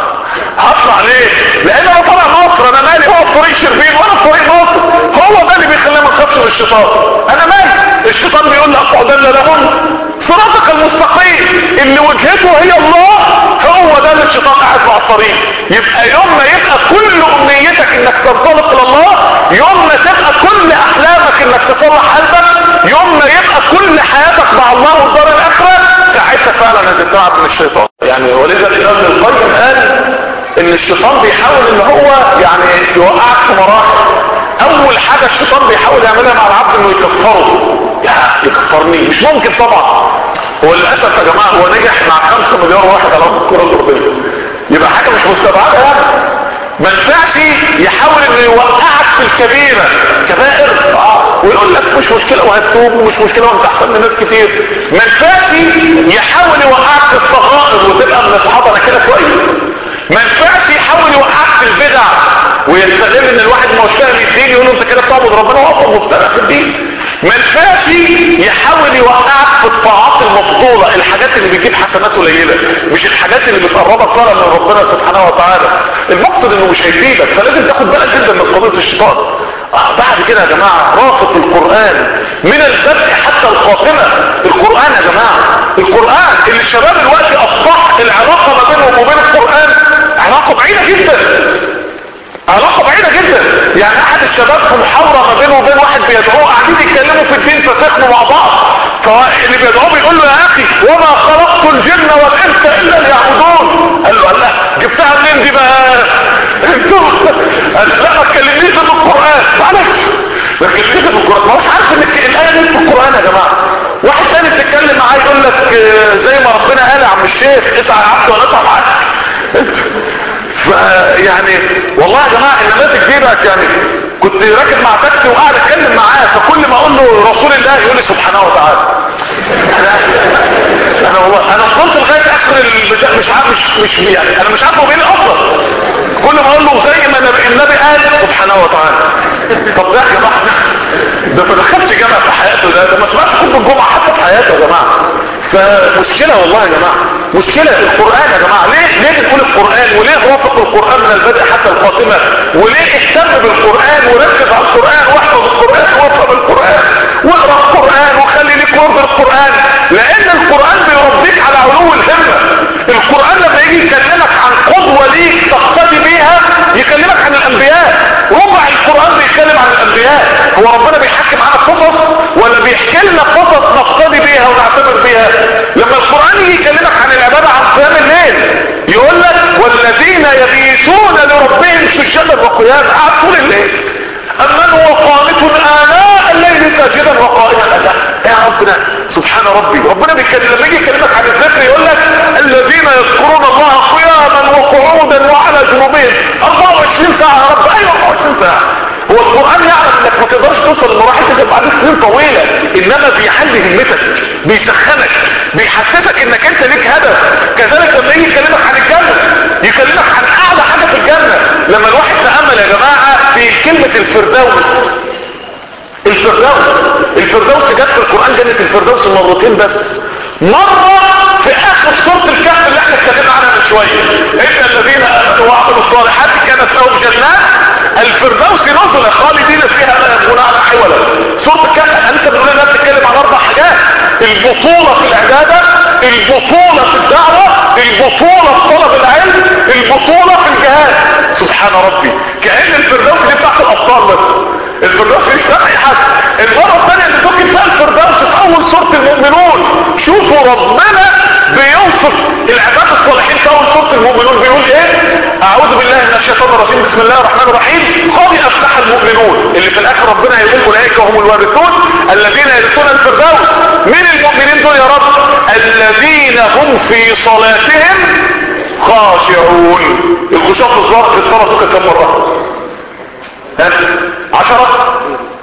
هطلع ليه؟ لان انا طالع مصر، انا مالي، هو في طريق شربين وانا في طريق مصر، هو ده اللي بيخلينا ما نخافش من الشيطان. انا مالي، الشيطان بيقول لي اقعدن لهم صراطك المستقيم اللي وجهته هي الله، هو ده اللي الشيطان قاعد مع الطريق. يبقى يوم ما يبقى كل امنيتك انك تنطلق الى الله، يوم ما تبقى كل احلامك انك تصلح قلبك، يوم ما يبقى كل حياتك مع الله والدار الاخره، ساعتها فعلا هتتعب من الشيطان. يعني ولذا الامام ابن القيم قال ان الشيطان بيحاول ان هو يعني يوقعك في مراحل. اول حاجة الشيطان بيحاول يعملها مع العبد انه يكفره. يا يكفرني مش ممكن طبعا، هو للاسف يا جماعة هو نجح مع خمسة مليار واحد على ارض الكرة الارضية، يبقى حاجة مش مستبعدة يعني. ما ينفعش يحاول انه يوقعك في الكبيرة كبائر اه ويقول لك مش مشكلة وهتتوب ومش مشكلة وانت احسن من ناس كتير. ما ينفعش يحاول يوقعك في الصغائر وتبقى من اصحاب انا كده كويس. ما ينفعش يحاول يوقعك في البدع ويستغل ان الواحد مش فاهم الدين يقول له انت كده بتعبد ربنا واصلا مبتدع في الدين. ما ينفعش يحاول يوقعك في الطاعات المفضوله، الحاجات اللي بتجيب حسنات قليله، مش الحاجات اللي بتقربك فعلا من ربنا سبحانه وتعالى. المقصد انه مش هيفيدك، فلازم تاخد بالك جدا من قضيه الشيطان. اه بعد كده يا جماعه رافق القران من البدء حتى الخاتمه. القران يا جماعه، القران اللي الشباب دلوقتي اصبح العلاقه ما بينهم وبين القران علاقه بعيده جدا، علاقة بعيدة جدا. يعني احد الشباب في محاورة ما بينه وبين واحد بيدعوه، قاعدين يتكلموا في الدين فتخنوا مع بعض، فاللي بيدعوه بيقول له يا اخي وما خلقت الجن والانس الا ليعبدون. قال له الله جبتها منين دي بقى انتوا؟ قال لا ما تكلمنيش في القرآن، معلش ما تكلمنيش في القرآن، ما هوش عارف ان الآية دي في القرآن يا جماعة. واحد تاني بتتكلم معاه يقول لك زي ما ربنا قال يا عم الشيخ اسعى يا عبد ونطلع معاك. فيعني والله يا جماعة النماذج دي بقت يعني، كنت راكب مع تاكسي وقاعد اتكلم معاه، فكل ما اقول له رسول الله يقول لي سبحانه وتعالى. انا والله انا وصلت لغايه اخر البتاع مش عارف مش مش يعني انا مش عارف هو بيقول اصلا، كل ما اقول له زي ما النبي قال سبحانه وتعالى. طب ده يا جماعه ده ما دخلش جامعه في حياته، ده ده ما سمعش خطبه الجمعه حتى في حياته يا جماعه. فمشكله والله يا جماعه، مشكله القران يا جماعه. ليه ليه بنقول القران وليه رافق القران من البدء حتى الخاتمه؟ وليه اهتم بالقران وركز على القران واحفظ القران وافهم القران واقرا القران وخلي ليك ورد القران؟ لان القران بيربيك على علو الهمه. القران لما يجي يكلمك عن قدوه ليك تقتدي بيها يكلمك عن الانبياء. ربع القران بيتكلم عن الانبياء. هو ربنا بيحكي معانا قصص ولا بيحكي لنا قصص نقتدي بيها ونعتبر بيها؟ لما القران يجي يكلمك عن العباده عن قيام الليل يقول لك والذين يبيتون لربهم سجدا وقياما، قاعد طول الليل. امن هو قانت اناء الليل ساجدا وقائما الله. يا ربنا سبحان ربي، ربنا بيتكلم لما يجي يكلمك عن الذكر يقول لك الذين يذكرون الله قياما وقعودا وعلى جنوبهم أربعة وعشرين ساعة. يا رب ايوه أربعة وعشرين ساعة. هو القرآن يعلم انك ما تقدرش توصل لمراحل كده بعد سنين طويله، انما بيعلي همتك، بيسخنك، بيحسسك انك انت ليك هدف. كذلك لما يجي يكلمك عن الجنه يكلمك عن اعلى حاجه في الجنه. لما الواحد تامل يا جماعه في كلمه الفردوس، الفردوس الفردوس جت في القرآن جنة الفردوس مرتين بس. مرة في اخر سورة الكهف اللي احنا اتكلمنا عنها من شوية، ان الذين امنوا وعملوا الصالحات كانت لهم جنات الفردوس نزلا خالدين فيها لا يبغون عنها حولا. سورة الكهف انت بتقول انها بتتكلم عن اربع حاجات: البطولة في العبادة، البطولة في الدعوة، البطولة في طلب العلم، البطولة في الجهاد. سبحان ربي، كأن الفردوس دي بتاعت الابطال بس، الفردوس مش بتاع اي حد. المرة الثانية اللي ممكن تلاقي الفردوس في اول سورة المؤمنون. شوفوا ربنا بيوصف العباد الصالحين في اول سورة المؤمنون بيقول ايه؟ اعوذ بالله من الشيطان الرجيم، بسم الله الرحمن الرحيم. قد افلح المؤمنون، اللي في الاخر ربنا هيقول اولئك هم الوارثون الذين يرثون الفردوس. مين المؤمنين دول يا رب؟ الذين هم في صلاتهم خاشعون. الخشوع في الظاهر في الصلاة دول كم مرة؟ ها؟ عشرة؟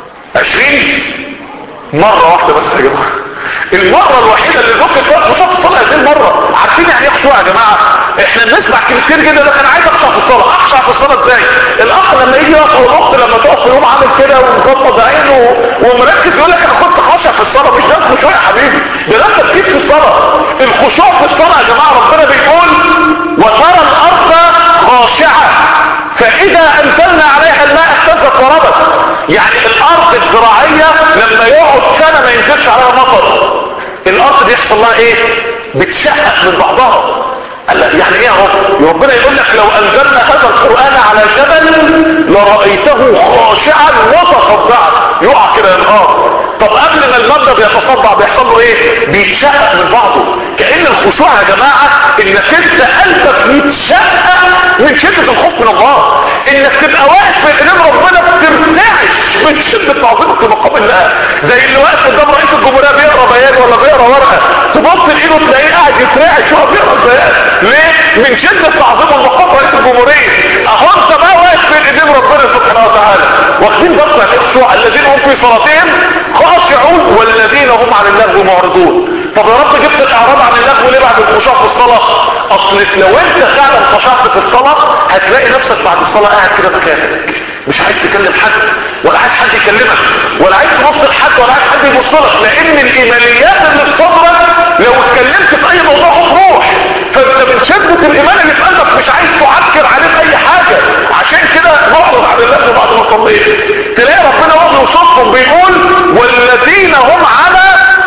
عشرين؟ مرة واحدة بس يا جماعة. المرة الوحيدة اللي ذكرت فيها الخشوع في الصلاة هذه المرة. عارفين يعني ايه خشوع يا جماعة؟ احنا بنسمع كتير جدا ده انا عايز اخشع في الصلاة. اخشع في الصلاة ازاي؟ الاخ لما يجي يقف او الاخت لما تقف في يوم عامل كده ومغمض عينه ومركز يقول لك انا كنت خاشع في الصلاة. مش ده الخشوع يا حبيبي، ده ده التركيز في الصلاة. الخشوع في الصلاة يا جماعة ربنا بيقول وترى الارض خاشعة فاذا انزلنا عليها الماء اهتزت وربت. يعني الارض الزراعية لما يقعد سنة ما ينزلش عليها مطر، الارض دي يحصل لها ايه؟ بتشقق من بعضها. يعني ايه يا رب؟ ربنا يقول لك لو انزلنا هذا القرآن على جبل لرأيته خاشعا متصدعا، يقع كده ينهار. طب قبل ما المبنى بيتصدع بيحصل له ايه؟ بيتشقق من بعضه. كأن الخشوع يا جماعة انك انت قلبك يتشقق من شدة الخوف من الله، انك تبقى واقف في ايدين ربنا بترتعش من شدة تعظيمك لمقام الله. زي اللي واقف قدام رئيس الجمهورية بيقرا بيان ولا بيقرا ورقة، تبص لايده تلاقيه قاعد يترعش وهو بيقرا البيان. ليه؟ من شدة تعظيمه لمقام رئيس الجمهورية. اهو انت بقى واقف في ايدين ربنا سبحانه وتعالى. واخدين بالكم يعني الخشوع؟ الذين هم في صلاتهم خاشعون والذين هم عن اللغو معرضون. طب يا رب جبت الاعراض عن اللغو ليه بعد الخشوع في الصلاة؟ اصل لو انت فعلا خشعت في الصلاة هتلاقي نفسك بعد الصلاة قاعد كده مكانك، مش عايز تكلم حد ولا عايز حد يكلمك ولا عايز تبص لحد ولا عايز حد يبص لك، لان الايمانيات اللي في صدرك لو اتكلمت في اي موضوع هتروح. فانت من شدة الايمان اللي في قلبك مش عايز تعكر عليه اي حاجة. عشان كده نعرض عن الله بعد ما صليت تلاقي ربنا وهو يوصفهم بيقول والذين هم على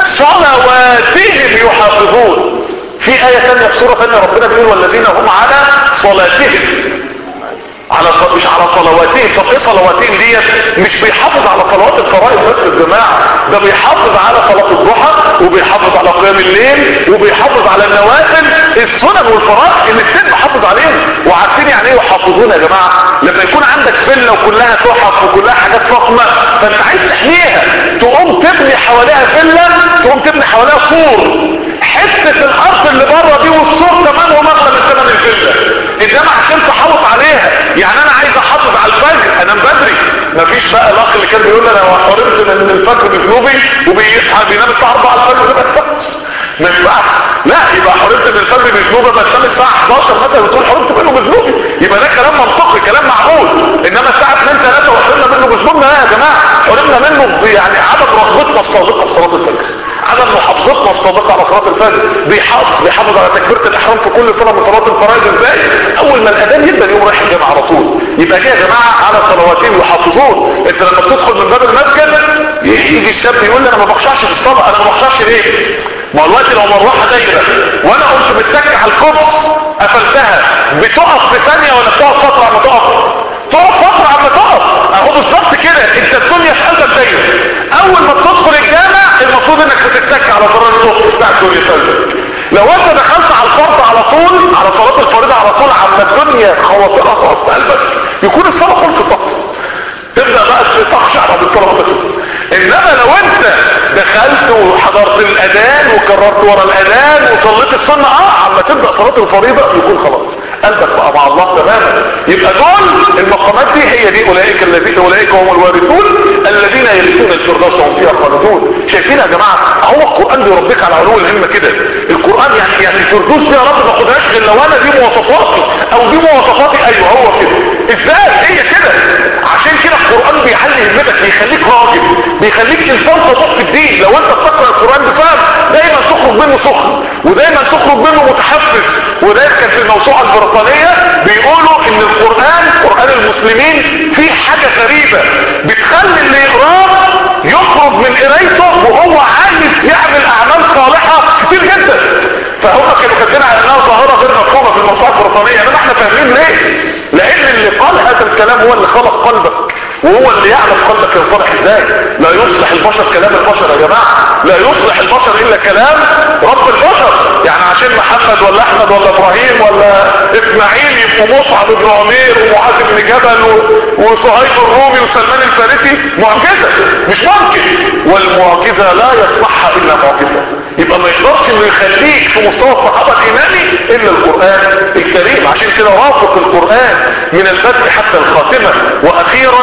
صلواتهم يحافظون. في آية ثانية في سورة ثانية ربنا بيقول والذين هم على صلاتهم، على ص... مش على صلواتهم. طب ايه صلواتهم ديت؟ مش بيحافظ على صلوات الفرائض بس يا جماعه، ده بيحافظ على صلاه الضحى وبيحافظ على قيام الليل وبيحافظ على النوافل السنن والفرائض الاثنين بيحافظ عليهم. وعارفين يعني ايه يحافظون يا جماعه؟ لما يكون عندك فيلا وكلها تحف وكلها حاجات فخمه فانت عايز تحميها، تقوم تبني حواليها فيلا، تقوم تبني حواليها سور. حته الارض اللي بره دي والسور كمان هو مغلى من ثمن الفيلا، انما عشان تحافظ عليها. يعني انا عايز احافظ على الفجر انام بدري. مفيش بقى الاخ اللي كان بيقول لي انا حرمت من الفجر بذنوبي وبيصحى بينام الساعه أربعة الفجر ده ما ينفعش. لا، يبقى حرمت من الفجر بذنوبي بنام الساعه حداشر مثلا وتقول حرمت منه بذنوبي، يبقى ده كلام منطقي كلام معقول. انما الساعه اتنين ثلاثة وحرمنا منه بذنوبنا لا يا جماعه، حرمنا منه يعني عدم رغبتنا الصادقه في صلاه الفجر، عدم محافظتنا الصادقه على صلاه الفجر. بيحافظ بيحافظ على تكبيره الاحرام في كل صلاه من صلاه الفرائض. ازاي؟ اول ما الاذان يبدا يقوم رايح الجامع على طول. يبقى دي يا جماعه على صلواتهم يحافظون. انت لما بتدخل من باب المسجد يجي الشاب يقول لي انا ما بخشعش في الصلاه. انا ما بخشعش ليه؟ ما هو الوقت لو مروحه دايره وانا قمت متكي على الكرس قفلتها، بتقف في ثانيه ولا بتقف فتره عم تقف؟ تقف فتره عم تقف. اهو بالظبط كده انت الدنيا في قلبك دايره. اول ما بتدخل الجامع المفروض انك بتتكي على زرار الصوت بتاع الدنيا في قلبك. لو انت دخلت على الفرض على طول، على صلاه الفريضه على طول، عما الدنيا خواطرها تقف في قلبك يكون الصلاه خلصت، تبدا بقى تخشع بعد الصلاه خلصت. انما لو انت دخلت وحضرت الاذان وكررت ورا الاذان وصليت السنه اه عما تبدا صلاه الفريضه يكون خلاص قلبك بقى مع الله تماما. يبقى دول المقامات دي هي دي اولئك الذين اولئك هم الوارثون الذين يرثون الفردوس وهم فيها خالدون. شايفين يا جماعه؟ هو القران بيربيك على علو الهمه كده. القران يعني يعني الفردوس دي يا رب ما اخدهاش غير لو انا دي مواصفاتي او دي مواصفاتي. ايوه هو كده. ازاي؟ هي كده. عشان كده القران بيعلي همتك، بيخليك راجل، بيخليك انسان صدوق في الدين. لو انت بتقرا القران بفهم دايما تخرج منه سخن، ودايما تخرج منه متحفز. وده كان في الموسوعه البريطانيه بيقولوا ان القران قران المسلمين فيه حاجه غريبه بتخلي اللي يقراه يخرج من قرايته وهو عايز يعمل اعمال صالحه كتير جدا. فهم كانوا كاتبين على انها ظاهره غير مفهومه في الموسوعه البريطانيه، انما احنا فاهمين ليه؟ لان اللي قال هذا الكلام هو اللي خلق قلبك، وهو اللي يعلم قلبك ينصلح ازاي. لا يصلح البشر كلام البشر يا جماعه، لا يصلح البشر الا كلام رب البشر. يعني عشان محمد ولا احمد ولا ابراهيم ولا اسماعيل يبقوا مصعب بن عمير ومعاذ بن جبل وصهيب الرومي وسلمان الفارسي معجزه؟ مش ممكن. والمعجزه لا يصلحها الا معجزه. يبقى ما يقدرش انه يخليك في مستوى الصحابه الايماني الا القران الكريم. عشان كده رافق القران من البدء حتى الخاتمه. واخيرا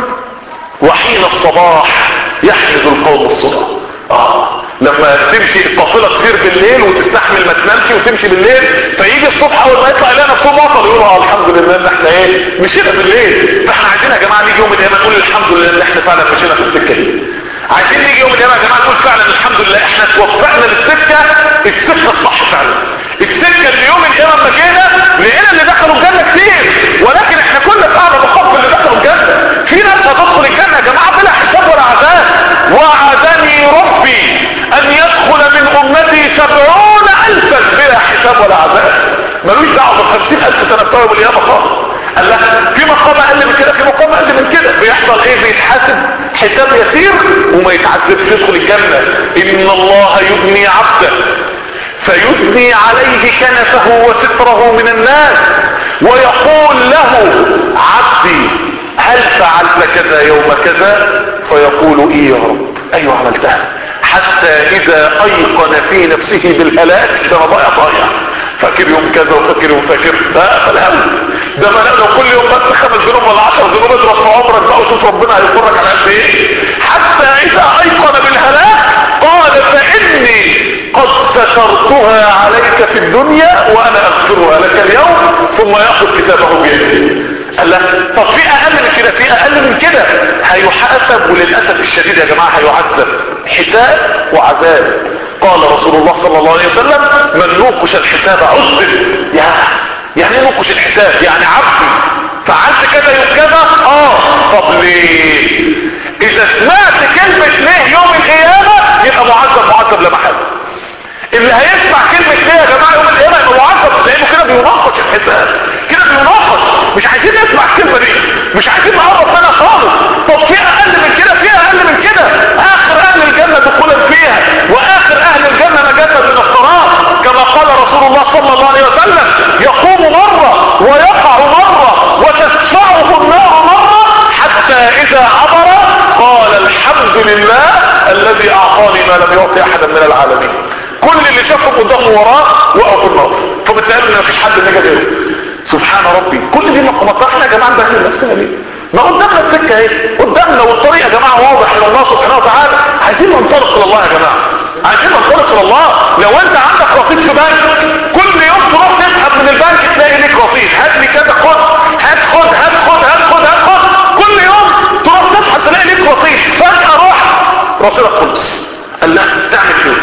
وحين الصباح يحمد القوم الصبح. اه لما تمشي القافله تسير بالليل وتستحمل ما تنامش وتمشي بالليل، فيجي الصبح اول ما يطلع يلاقي نفسه بطل يقولوا اه الحمد لله ان احنا ايه مشينا بالليل. فاحنا عايزين يا جماعه نيجي يوم القيامه نقول الحمد لله ان احنا فعلا مشينا في السكه دي. عايزين نيجي يوم القيامه يا جماعه نقول فعلا الحمد لله احنا توفقنا للسكه السكه الصح فعلا. السكه اللي يوم القيامه لما جينا لقينا اللي دخلوا الجنه كتير، ولكن احنا كنا فعلا بخاف اللي دخلوا الجنه. في ناس هتدخل الجنه يا جماعه بلا حساب ولا عذاب. وعدني ربي ان يدخل من امتي سبعون الفا بلا حساب ولا عذاب. ملوش دعوه بالخمسين الف سنه بتوع يوم القيامه خالص. قال لك في مقام اقل من كده، في مقام اقل من كده. بيحصل ايه؟ بيتحاسب حساب يسير وما يتعذبش يدخل الجنه. ان الله يبني عبده فيبني عليه كنفه وستره من الناس ويقول له عبدي هل فعلت كذا يوم كذا؟ فيقول ايه يا رب؟ ايوه عملتها. حتى اذا ايقن في نفسه بالهلاك، ده انا ضايع ضايع فاكر يوم كذا وفاكر يوم فاكر ده فالهم ده ما لو كل يوم بس خمس ذنوب ولا عشر ذنوب اضرب في عمرك بقى وشوف ربنا هيفرج على قد ايه. حتى اذا ايقن بالهلاك قال فاني قد سترتها عليك في الدنيا وانا اغفرها لك اليوم، ثم ياخذ كتابه بيده. قال لا طب في اقل من كده؟ في اقل من كده. هيحاسب وللاسف الشديد يا جماعه هيعذب حساب وعذاب. قال رسول الله صلى الله عليه وسلم من نوقش الحساب عذب. يا يعني ايه نوقش الحساب؟ يعني عبدي فعلت كذا يوم كذا اه طب ليه؟ اذا سمعت كلمه ليه يوم القيامه يبقى معذب معذب لا محاله. اللي هيسمع كلمة ليه يا جماعة يوم القيامة يبقى معذب، لانه كده بيناقش الحساب، كده بيناقش. مش عايزين نسمع الكلمة دي، مش عايزين نقرب منها خالص. طب في اقل من كده؟ في اقل من كده. اخر اهل الجنة دخولا فيها واخر اهل الجنة نجاة من الصراط، كما قال رسول الله صلى الله عليه وسلم يقوم مرة ويقع مرة وتدفعه النار مرة حتى اذا عبر قال الحمد لله الذي اعطاني ما لم يعطي احدا من العالمين. كل اللي شافه قدامه وراه وقعوا في النار، فبالتالي ان مفيش حد نجا غيره. سبحان ربي. كل دي مقامات احنا يا جماعه نبهدل نفسنا ليه؟ ما قدامنا السكه اهي قدامنا والطريق يا جماعه واضح الى الله سبحانه وتعالى. عايزين ننطلق الى الله يا جماعه، عايزين ننطلق الى الله. لو انت عندك رصيد في بنك كل يوم تروح تسحب من البنك تلاقي ليك رصيد، هات لي كذا خد هات خد هات خد هات خد هات خد كل يوم تروح تسحب تلاقي ليك رصيد. فجاه رحت رصيدك خلص. قال لا تعمل ايه؟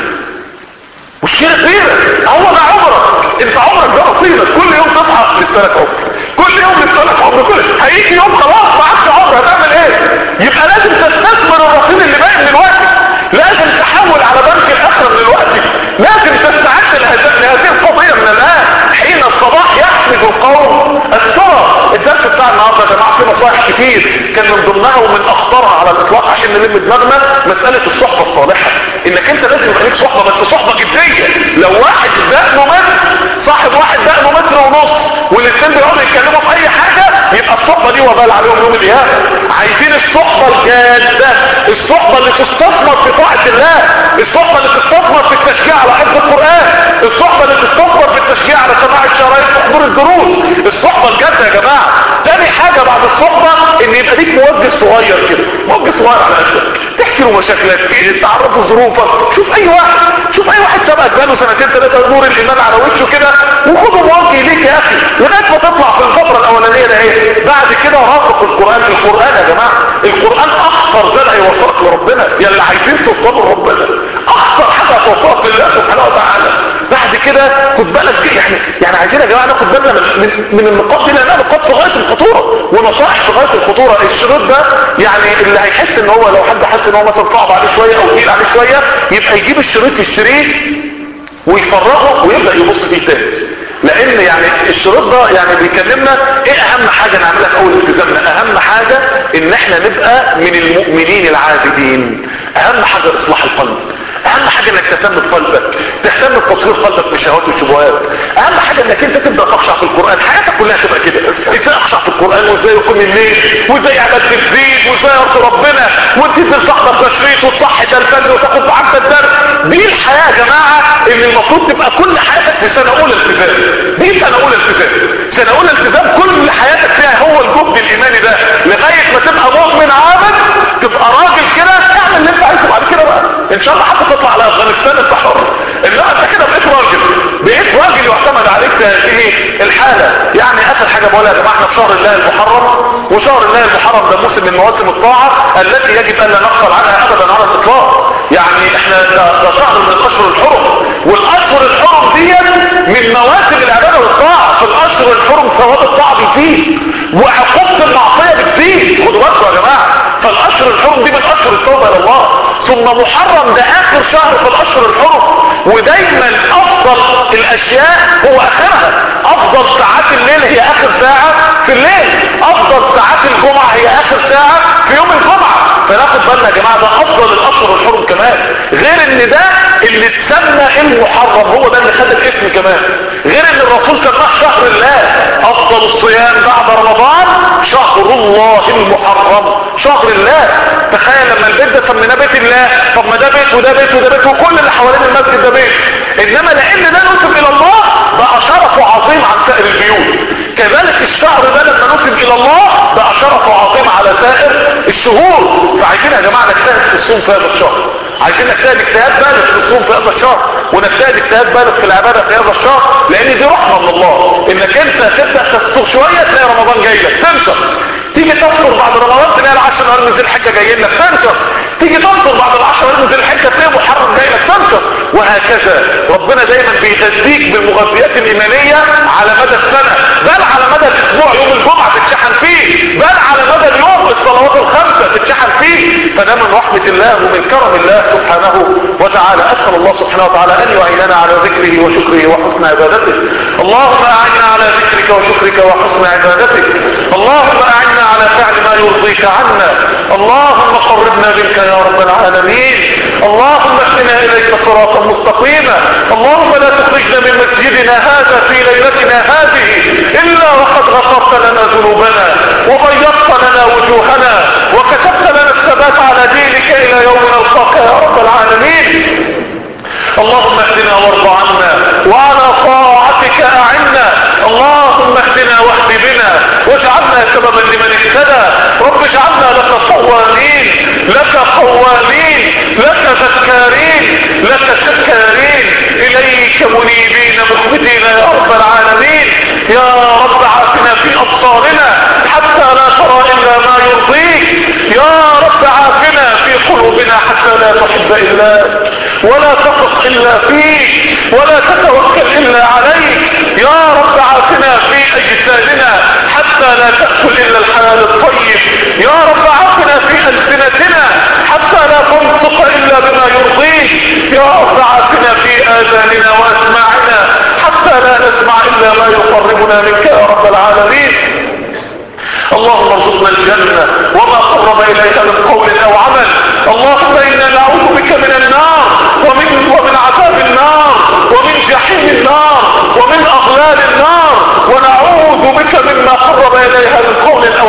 مشكلة كبيرة. هو ده عمرك، انت عمرك ده رصيدك. كل يوم تصحى لسه لك عمر، كل يوم لسه لك عمر، كل هيجي يوم خلاص ما عادش عمر، هتعمل ايه؟ يبقى لازم تستثمر الرصيد اللي باقي من الوقت، لازم تحول على بنك الاخره من الوقت، لازم تستعد لهذه القضيه من الان. حين الصباح يحمد القوم الثرى. الدرس بتاع النهارده يا جماعه فيه نصائح كتير، كان من ضمنها ومن اخطرها على الاطلاق عشان نلم دماغنا مساله الصحبه الصالحه. انك انت لازم يبقى ليك صحبه، بس صحبه جديه. لو واحد دقنه متر صاحب واحد دقنه متر ونص والاثنين بيقعدوا يتكلموا في اي حاجه يبقى الصحبة دي وبال عليهم يوم القيامة. عايزين الصحبة الجادة، الصحبة اللي تستثمر في طاعة الله، الصحبة اللي تستثمر في التشجيع على حفظ القرآن، الصحبة اللي تستثمر في التشجيع على سماع الشرايط وحضور الدروس، الصحبة الجادة يا جماعة. تاني حاجة بعد الصحبة ان يبقى ليك موجه صغير كده، موجه صغير على قدك، تحكي له مشاكلك، تعرفه ظروفك. شوف اي واحد شوف اي واحد سبقك بقاله سنتين ثلاثة نور الايمان على وشه كده، وخده موجه ليك يا اخي لغايه ما تطلع في الفترة الاولانية ده ايه. بعد كده رافق القرآن. القرآن يا جماعة القرآن اخطر زرع يوصلك لربنا. يا اللي عايزين توصلوا لربنا اخطر حاجة توصلك لله سبحانه وتعالى. بعد كده خد بالك يعني يعني عايزين يا جماعه ناخد بالنا من, من, من النقاط دي لانها نقاط في غايه الخطوره ونصائح في غايه الخطوره. الشريط ده يعني اللي هيحس ان هو لو حد حس ان هو مثلا صعب عليه شويه او تقيل عليه شويه يبقى يجيب الشريط يشتريه ويفرغه ويبدا يبص فيه تاني. لان يعني الشريط ده يعني بيكلمنا ايه اهم حاجه نعملها في اول التزامنا. اهم حاجه ان احنا نبقى من المؤمنين العابدين. اهم حاجه اصلاح القلب. اهم حاجة انك تهتم بقلبك، تهتم بتطهير قلبك من الشهوات والشبهات. اهم حاجة انك انت تبدأ تخشع في القرآن. حياتك كلها تبقى كده، ازاي اخشع في القرآن وازاي يكون الليل وازاي عبادة تزيد وازاي ارضي ربنا وتنزل صاحبك تشريط وتصحي تلفزيون وتاخد معاك الدرس. دي الحياة يا جماعة اللي المفروض تبقى كل حياتك في سنة اولى التزام. دي سنة اولى التزام، سنة اولى التزام كل حياتك فيها هو الجهد الايماني ده لغاية ما تبقى مؤمن عابد، تبقى راجل كده اعمل اللي انت عايزه بعد كده بقى ان شاء الله حتى تطلع على افغانستان انت حر. انما انت كده بقيت راجل، بقيت راجل يعتمد عليك في هذه الحالة. يعني اخر حاجة بقولها يا جماعة احنا في شهر الله المحرم، وشهر الله المحرم ده موسم من مواسم الطاعة التي يجب ان لا نغفل عنها ابدا على الاطلاق. يعني احنا ده, ده شهر من الاشهر الحرم، والاشهر الحرم دي من مواسم العبادة والطاعة. في الاشهر الحرم ثواب الطاعة بيزيد وعقوبة المعصية بتزيد. خدوا بالكم يا جماعة، فالاشهر الحرم دي من اشهر التوبة الى الله. ثم محرم ده اخر شهر في الاشهر الحرم، ودايما افضل الاشياء هو اخرها. افضل ساعات الليل هي اخر ساعة في الليل، افضل ساعات الجمعة هي اخر ساعة في يوم الجمعة. فناخد بالنا يا جماعة ده افضل الاشهر الحرم كمان، غير ان ده اللي اتسمى المحرم هو ده اللي خد الاسم كمان، غير ان الرسول سماه شهر الله. افضل الصيام بعد رمضان شهر الله المحرم، شهر الله. تخيل لما البيت ده سميناه بيت الله، طب ما ده بيت وده بيت وده بيت وكل اللي حوالين المسجد ده بيت، انما لان ده نسب الى الله بقى شرفه عظيم عن سائر البيوت. كذلك الشهر ده لما نسب الى الله بقى شرفه عظيم على سائر الشهور. فعايزين يا جماعه نجتهد في الصوم في هذا الشهر، عايزين نجتهد اجتهاد بالغ في الصوم في هذا الشهر، ونجتهد اجتهاد بالغ في العباده في هذا الشهر، لان دي رحمه من الله. انك انت تبدا تفطر شويه تلاقي رمضان جاي لك تنشط، تيجي تفطر بعد رمضان تلاقي العشر نهار من ذي الحجه جايين لك تنشط، تيجي تفطر بعد العشر نهار من ذي الحجه تلاقي محرم جاي لك تنشط، وهكذا. ربنا دايما بيغذيك بالمغذيات الايمانيه على مدى السنه، بل على مدى الاسبوع يوم الجمعه تتشحن فيه، بل على مدى اليوم الصلوات الخمسه تتشحن فيه. فده من رحمه الله ومن كرم الله سبحانه وتعالى. اسال الله سبحانه وتعالى ان يعيننا على ذكره وشكره وحسن عبادته. اللهم اعنا على ذكرك وشكرك وحسن عبادتك. اللهم اعنا على فعل ما يرضيك عنا. اللهم قربنا منك يا رب العالمين. اللهم اهدنا اليك صراطا مستقيما. اللهم لا تخرجنا من مسجدنا هذا في ليلتنا هذه الا وقد غفرت لنا ذنوبنا وبيضت لنا وجوهنا وكتبت لنا الثبات على دينك الى يوم نلقاك يا رب العالمين. اللهم اهدنا وارض عنا وعلى طاعتك اعنا. اللهم اهدنا واهد بنا واجعلنا سببا لمن اهتدى. رب اجعلنا لك صوامين لك قوامين لك ذكارين لك شكارين اليك منيبين مخبتين يا رب العالمين. يا رب عافنا في ابصارنا حتى لا ترى الا ما يرضيك. يا رب عافنا في قلوبنا حتى لا تحب الاك ولا تثق الا فيك ولا تتوكل الا عليك. يا رب عافنا في اجسادنا حتى لا تأكل الا الحلال الطيب. يا رب عافنا في ألسنتنا حتى لا تنطق الا بما يرضيك. يا رب عافنا في اذاننا واسماعنا حتى لا نسمع الا ما يقربنا منك يا رب العالمين. اللهم ارزقنا الجنة وما قرب اليها من قول او عمل. اللهم انا نعوذ بك من النار ومن, ومن عذاب النار ومن جحيم النار ومن اغلال النار، ونعوذ بك مما قرب اليها من قول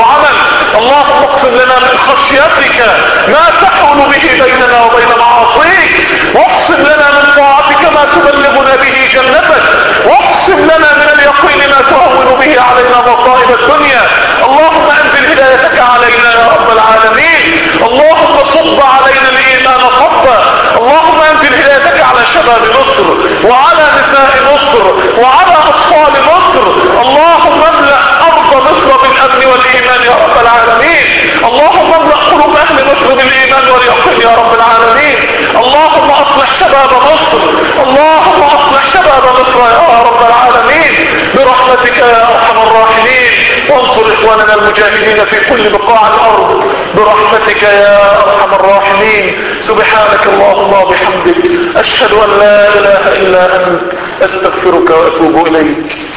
واقسم لنا من خشيتك ما تحول به بيننا وبين معاصيك، واقسم لنا من طاعتك ما تبلغنا به جنتك، واقسم لنا من اليقين ما تهون به علينا مصائب الدنيا. اللهم انزل هدايتك علينا يا رب العالمين. اللهم صب علينا الايمان صبا. اللهم انزل هدايتك على شباب مصر وعلى نساء مصر وعلى اطفال مصر. اللهم املأ ارض مصر بالامن والايمان يا رب العالمين. اللهم املأ قلوب اهل مصر بالايمان واليقين يا رب العالمين. اللهم اصلح شباب مصر. اللهم اصلح شباب مصر يا رب العالمين برحمتك يا ارحم الراحمين. وانصر اخواننا المجاهدين في كل بقاع الارض برحمتك يا ارحم الراحمين. سبحانك اللهم وبحمدك اشهد ان لا اله الا انت استغفرك واتوب اليك.